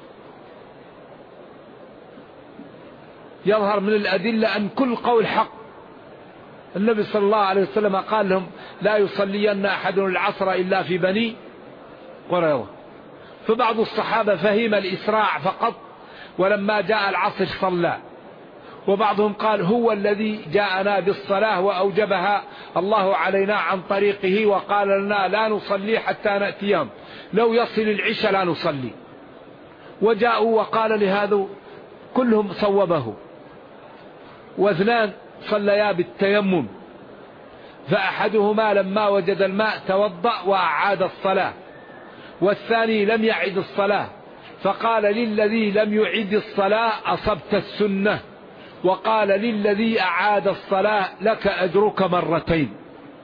يظهر من الأدلة أن كل قول حق. النبي صلى الله عليه وسلم قال لهم لا يصلين أحد العصر إلا في بني قريظة. فبعض الصحابة فهم الإسراع فقط، ولما جاء العصر صلى. وبعضهم قال هو الذي جاءنا بالصلاة وأوجبها الله علينا عن طريقه، وقال لنا لا نصلي حتى نأتيهم، لو يصل العشاء لا نصلي. وجاءوا وقال لهذا كلهم صوبه. واثنان صليا بالتيمم، فأحدهما لما وجد الماء توضأ وأعاد الصلاة، والثاني لم يعد الصلاة، فقال للذي لم يعد الصلاة أصبت السنة، وقال للذي أعاد الصلاة لك أجرك مرتين.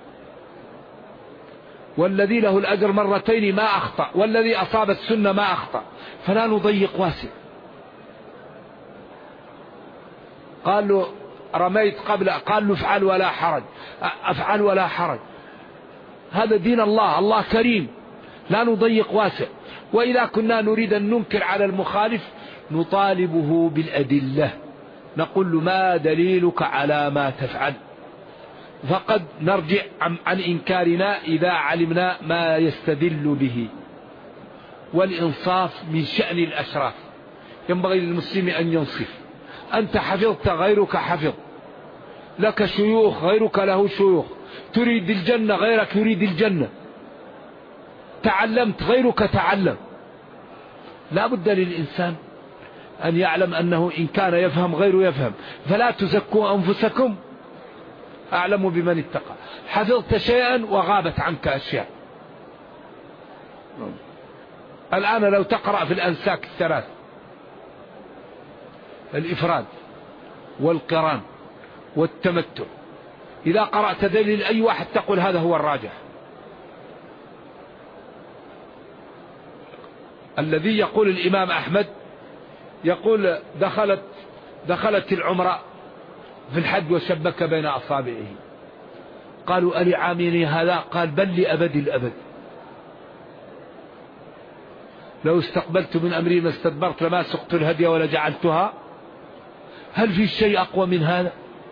والذي له الأجر مرتين ما أخطأ، والذي أصاب السنة ما أخطأ، فلا نضيق واسع. قال له رميت قبل، قال له افعل ولا حرج، افعل ولا حرج. هذا دين الله، الله كريم، لا نضيق واسع. وإذا كنا نريد أن ننكر على المخالف نطالبه بالأدلة، نقول له ما دليلك على ما تفعل، فقد نرجع عن إنكارنا إذا علمنا ما يستدل به. والإنصاف من شأن الأشراف، ينبغي للمسلم أن ينصف. أنت حفظت غيرك حفظ، لك شيوخ غيرك له شيوخ، تريد الجنة غيرك يريد الجنة، تعلمت غيرك تعلم. لا بد للإنسان أن يعلم أنه إن كان يفهم غيره يفهم. فلا تزكوا أنفسكم أعلم بمن اتقى. حفظت شيئا وغابت عنك أشياء. الآن لو تقرأ في الأنساك الثلاث، الإفراد والقران والتمتع، إذا قرأت دليل أي واحد تقول هذا هو الراجح. الذي يقول الإمام أحمد يقول دخلت العمرة في الحج وشبك بين أصابعه. قالوا ألي عاميني هذا؟ قال بل لأبد الأبد. لو استقبلت من أمري ما استدبرت لما سقت الهدي ولا جعلتها. هل في شيء أقوى من هذا؟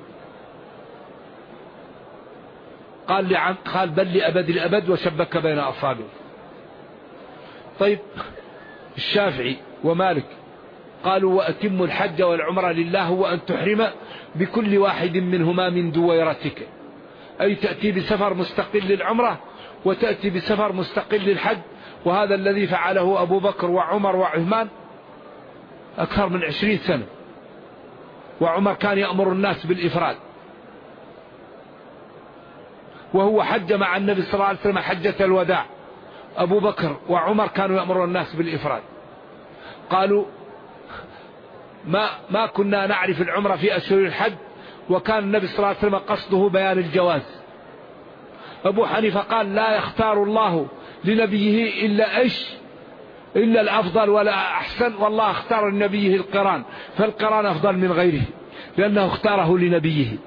قال بل لأبد الأبد وشبك بين أصابعه. طيب الشافعي ومالك قالوا وأتم الحج والعمرة لله وأن تحرم بكل واحد منهما من دويرتك، أي تأتي بسفر مستقل للعمرة وتأتي بسفر مستقل للحج. وهذا الذي فعله أبو بكر وعمر وعثمان أكثر من 20 سنة. وعمر كان يأمر الناس بالإفراد، وهو حج مع النبي صلى الله عليه وسلم حجة الوداع. أبو بكر وعمر كانوا يأمرون الناس بالإفراد. قالوا ما كنا نعرف العمرة في أشهر الحج، وكان النبي صلى الله عليه وسلم قصده بيان الجواز. أبو حنيفة قال لا يختار الله لنبيه إلا الأفضل ولا أحسن، والله اختار لنبيه القران، فالقران أفضل من غيره لأنه اختاره لنبيه.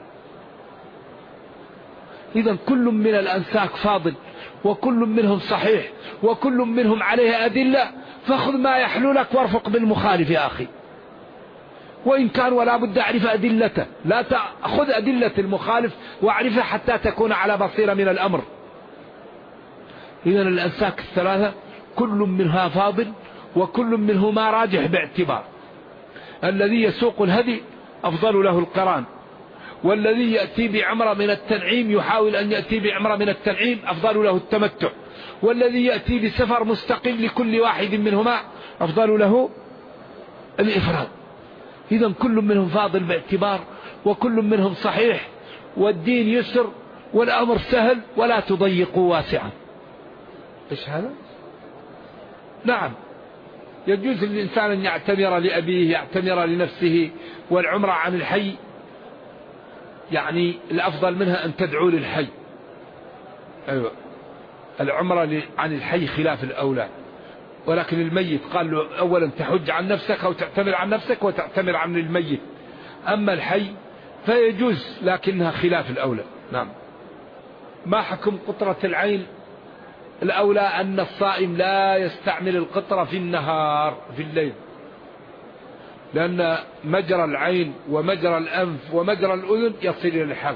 إذن كل من الأنساك فاضل، وكل منهم صحيح، وكل منهم عليه أدلة، فخذ ما يحلو لك وارفق بالمخالف يا أخي، وإن كان ولا بد أعرف أدلته، لا تأخذ أدلة المخالف وأعرفها حتى تكون على بصيرة من الأمر. إذن الأنساك الثلاثة كل منها فاضل، وكل منهما راجح باعتبار. الذي يسوق الهدي أفضل له القران، والذي يأتي بعمرة من التنعيم يحاول أن يأتي بعمرة من التنعيم أفضل له التمتع، والذي يأتي بسفر مستقل لكل واحد منهما أفضل له الإفراد. إذن كل منهم فاضل باعتبار، وكل منهم صحيح، والدين يسر والأمر سهل، ولا تضيقوا واسعا. إيش هذا؟ نعم، يجوز للإنسان أن يعتمر لأبيه، يعتمر لنفسه، والعمرة عن الحي يعني الأفضل منها أن تدعو للحي. أيوة، العمرة عن الحي خلاف الأولى، ولكن الميت قال له أولا تحج عن نفسك أو تعتمر عن نفسك وتعتمر عن الميت، أما الحي فيجوز لكنها خلاف الأولى. نعم. ما حكم قطرة العين؟ الأولى أن الصائم لا يستعمل القطرة في النهار في الليل، لأن مجرى العين ومجرى الأنف ومجرى الأذن يصل إلى الحلق،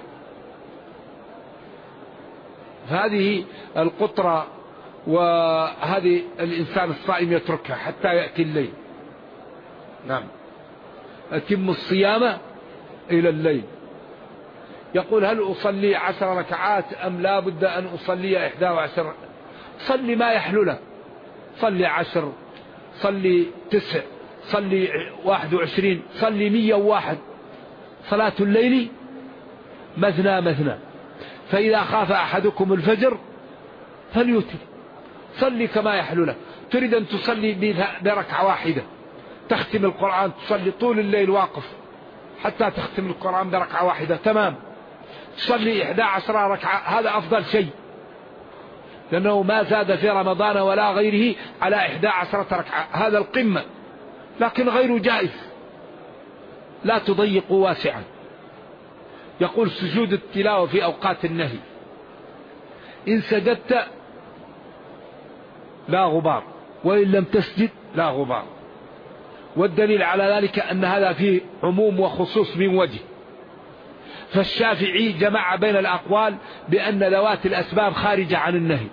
فهذه القطرة وهذه الإنسان الصائم يتركها حتى يأتي الليل. نعم. أتم الصيام إلى الليل. يقول هل أصلي 10 ركعات أم لا بد أن أصلي 11؟ صلي ما يحلو لك، صلي 10، صلي 9، صلي 21، صلي 101. صلاة الليل مثنى مثنى، فإذا خاف أحدكم الفجر فليوتر. صلي كما يحلو لك. تريد أن تصلي بركعة واحدة تختم القرآن، تصلي طول الليل واقف حتى تختم القرآن بركعة واحدة، تمام. تصلي 11 ركعة، هذا أفضل شيء، لأنه ما زاد في رمضان ولا غيره على 11 ركعة، هذا القمة، لكن غير جائز. لا تضيقوا واسعا. يقول سجود التلاوة في أوقات النهي، إن سجدت لا غبار، وإن لم تسجد لا غبار. والدليل على ذلك أن هذا فيه عموم وخصوص من وجه. فالشافعي جمع بين الأقوال بأن ذوات الأسباب خارجة عن النهي،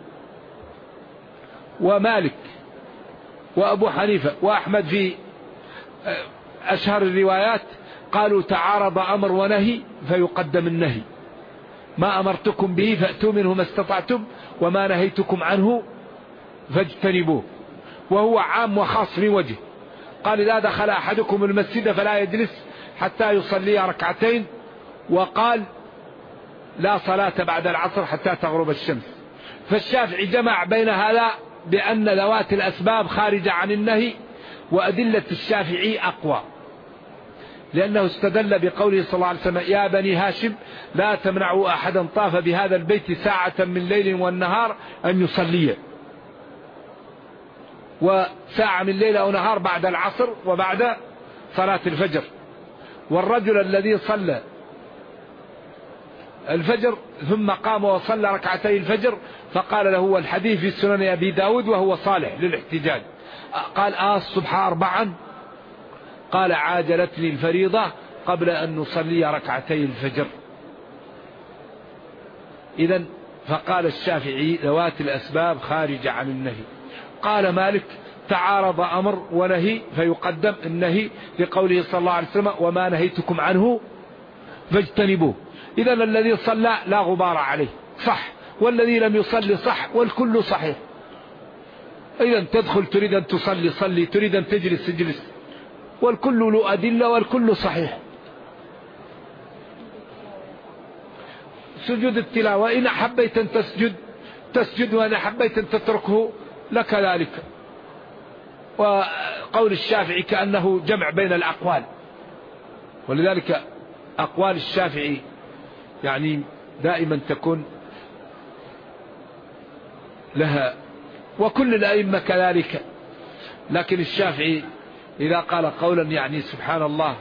ومالك وأبو حنيفة وأحمد في أشهر الروايات قالوا تعارض أمر ونهي فيقدم النهي، ما أمرتكم به فأتوا منه ما استطعتم وما نهيتكم عنه فاجتنبوه. وهو عام وخاص من وجه. قال إذا دخل أحدكم المسجد فلا يجلس حتى يصلي ركعتين، وقال لا صلاة بعد العصر حتى تغرب الشمس. فالشافعي جمع بين هذا بأن ذوات الأسباب خارجة عن النهي، وأدلة الشافعي أقوى، لأنه استدل بقوله صلى الله عليه وسلم يا بني هاشم لا تمنعوا أحدا طاف بهذا البيت ساعة من ليل والنهار أن يصلي، وساعة من ليل أو نهار بعد العصر وبعد صلاة الفجر. والرجل الذي صلى الفجر ثم قام وصلى ركعتي الفجر فقال له، والحديث في سنن أبي داود وهو صالح للاحتجاج، قال الصبح 4؟ قال عاجلتني الفريضة قبل أن نصلي ركعتي الفجر. إذن فقال الشافعي ذوات الأسباب خارجة عن النهي. قال مالك تعارض أمر ونهي فيقدم النهي لقوله صلى الله عليه وسلم وما نهيتكم عنه فاجتنبوه. إذن الذي صلى لا غبار عليه صح، والذي لم يصلي صح، والكل صحيح. إذن تدخل تريد أن تصلي صلي، تريد أن تجلس تجلس، والكل له أدلة والكل صحيح. سجود التلاوة إن حبيت أن تسجد، وإن حبيت أن تتركه لك ذلك. فقول الشافعي كأنه جمع بين الأقوال، ولذلك أقوال الشافعي يعني دائما تكون لها، وكل الأئمة كذلك، لكن الشافعي إذا قال قولا يعني سبحان الله،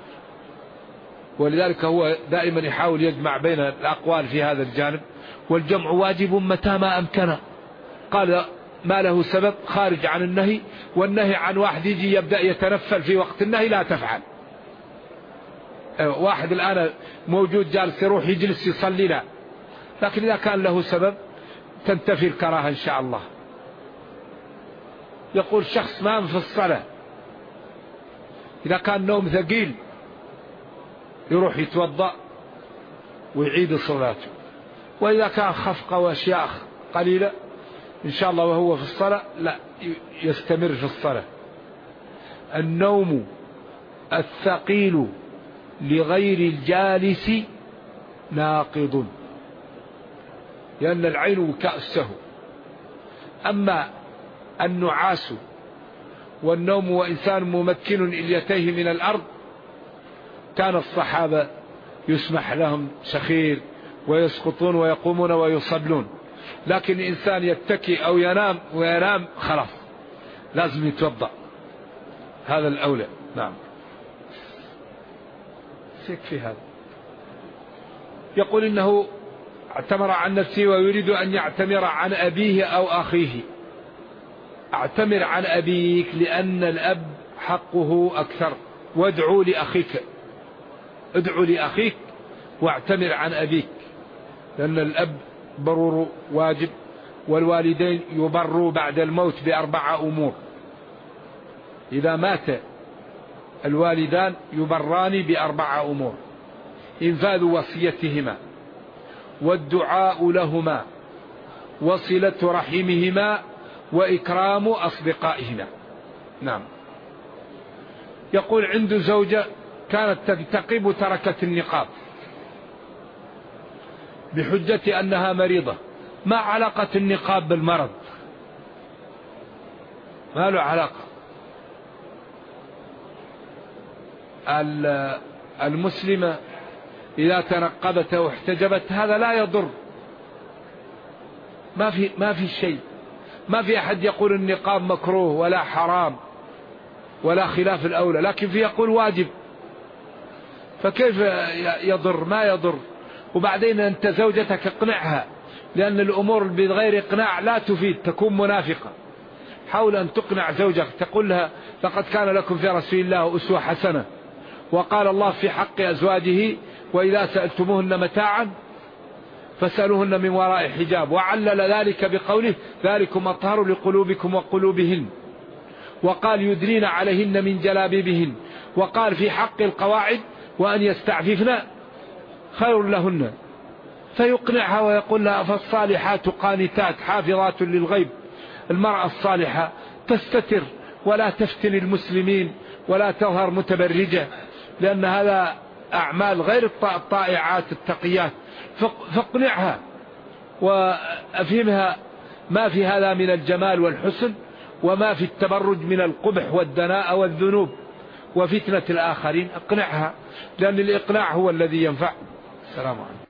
ولذلك هو دائما يحاول يجمع بين الأقوال في هذا الجانب. والجمع واجب متى ما أمكن، قال ما له سبب خارج عن النهي، والنهي عن واحد يجي يبدأ يتنفل في وقت النهي لا تفعل. واحد الآن موجود جالس يروح يجلس يصلي لا، لكن إذا كان له سبب تنتفي الكراهة إن شاء الله. يقول شخص نام في الصلاة، إذا كان نوم ثقيل يروح يتوضأ ويعيد صلاته، وإذا كان خفقة وأشياء قليلة إن شاء الله وهو في الصلاة لا يستمر في الصلاة. النوم الثقيل لغير الجالس ناقض، لأن العين وكاء السهو. أما النعاس والنوم وإنسان ممكن إليتيه من الأرض كان الصحابة يسمح لهم سخير ويسقطون ويقومون ويصلون، لكن إنسان يتكي أو ينام وينام خلاص لازم يتوضأ، هذا الأولى. نعم يكفي هذا. يقول إنه اعتمر عن نفسه ويريد أن يعتمر عن أبيه أو أخيه. اعتمر عن أبيك لأن الأب حقه أكثر، وادعوا لأخيك، ادعوا لأخيك واعتمر عن أبيك، لأن الأب برور واجب، والوالدين يبروا بعد الموت ب4 أمور. إذا مات الوالدان يبران ب4 أمور: إنفاذ وصيتهما، والدعاء لهما، وصلة رحمهما، وإكرام أصدقائهما. نعم. يقول عنده زوجة كانت تنتقب وتركت النقاب بحجة أنها مريضة. ما علاقة النقاب بالمرض؟ ما له علاقة. المسلمة إذا تنقبت واحتجبت هذا لا يضر، ما في شيء، ما في أحد يقول النقاب مكروه ولا حرام ولا خلاف الأولى، لكن في يقول واجب، فكيف يضر؟ ما يضر. وبعدين أنت زوجتك اقنعها، لأن الأمور بغير إقناع لا تفيد، تكون منافقة. حاول أن تقنع زوجك، تقول لها لقد كان لكم في رسول الله أسوة حسنة، وقال الله في حق أزواجه وإذا سألتموهن متاعا فاسألوهن من وراء حجاب، وعلل ذلك بقوله ذلكم أطهر لقلوبكم وقلوبهن، وقال يدنين عليهن من جلابيبهن، وقال في حق القواعد وأن يستعففن خير لهن. فيقنعها ويقول لها فالصالحات قانتات حافظات للغيب. المرأة الصالحة تستتر ولا تفتن المسلمين ولا تظهر متبرجة، لأن هذا أعمال غير الطائعات التقيات. فاقنعها وأفهمها ما في هذا من الجمال والحسن، وما في التبرج من القبح والدناء والذنوب وفتنة الآخرين. اقنعها، لأن الإقناع هو الذي ينفع. السلام عليكم.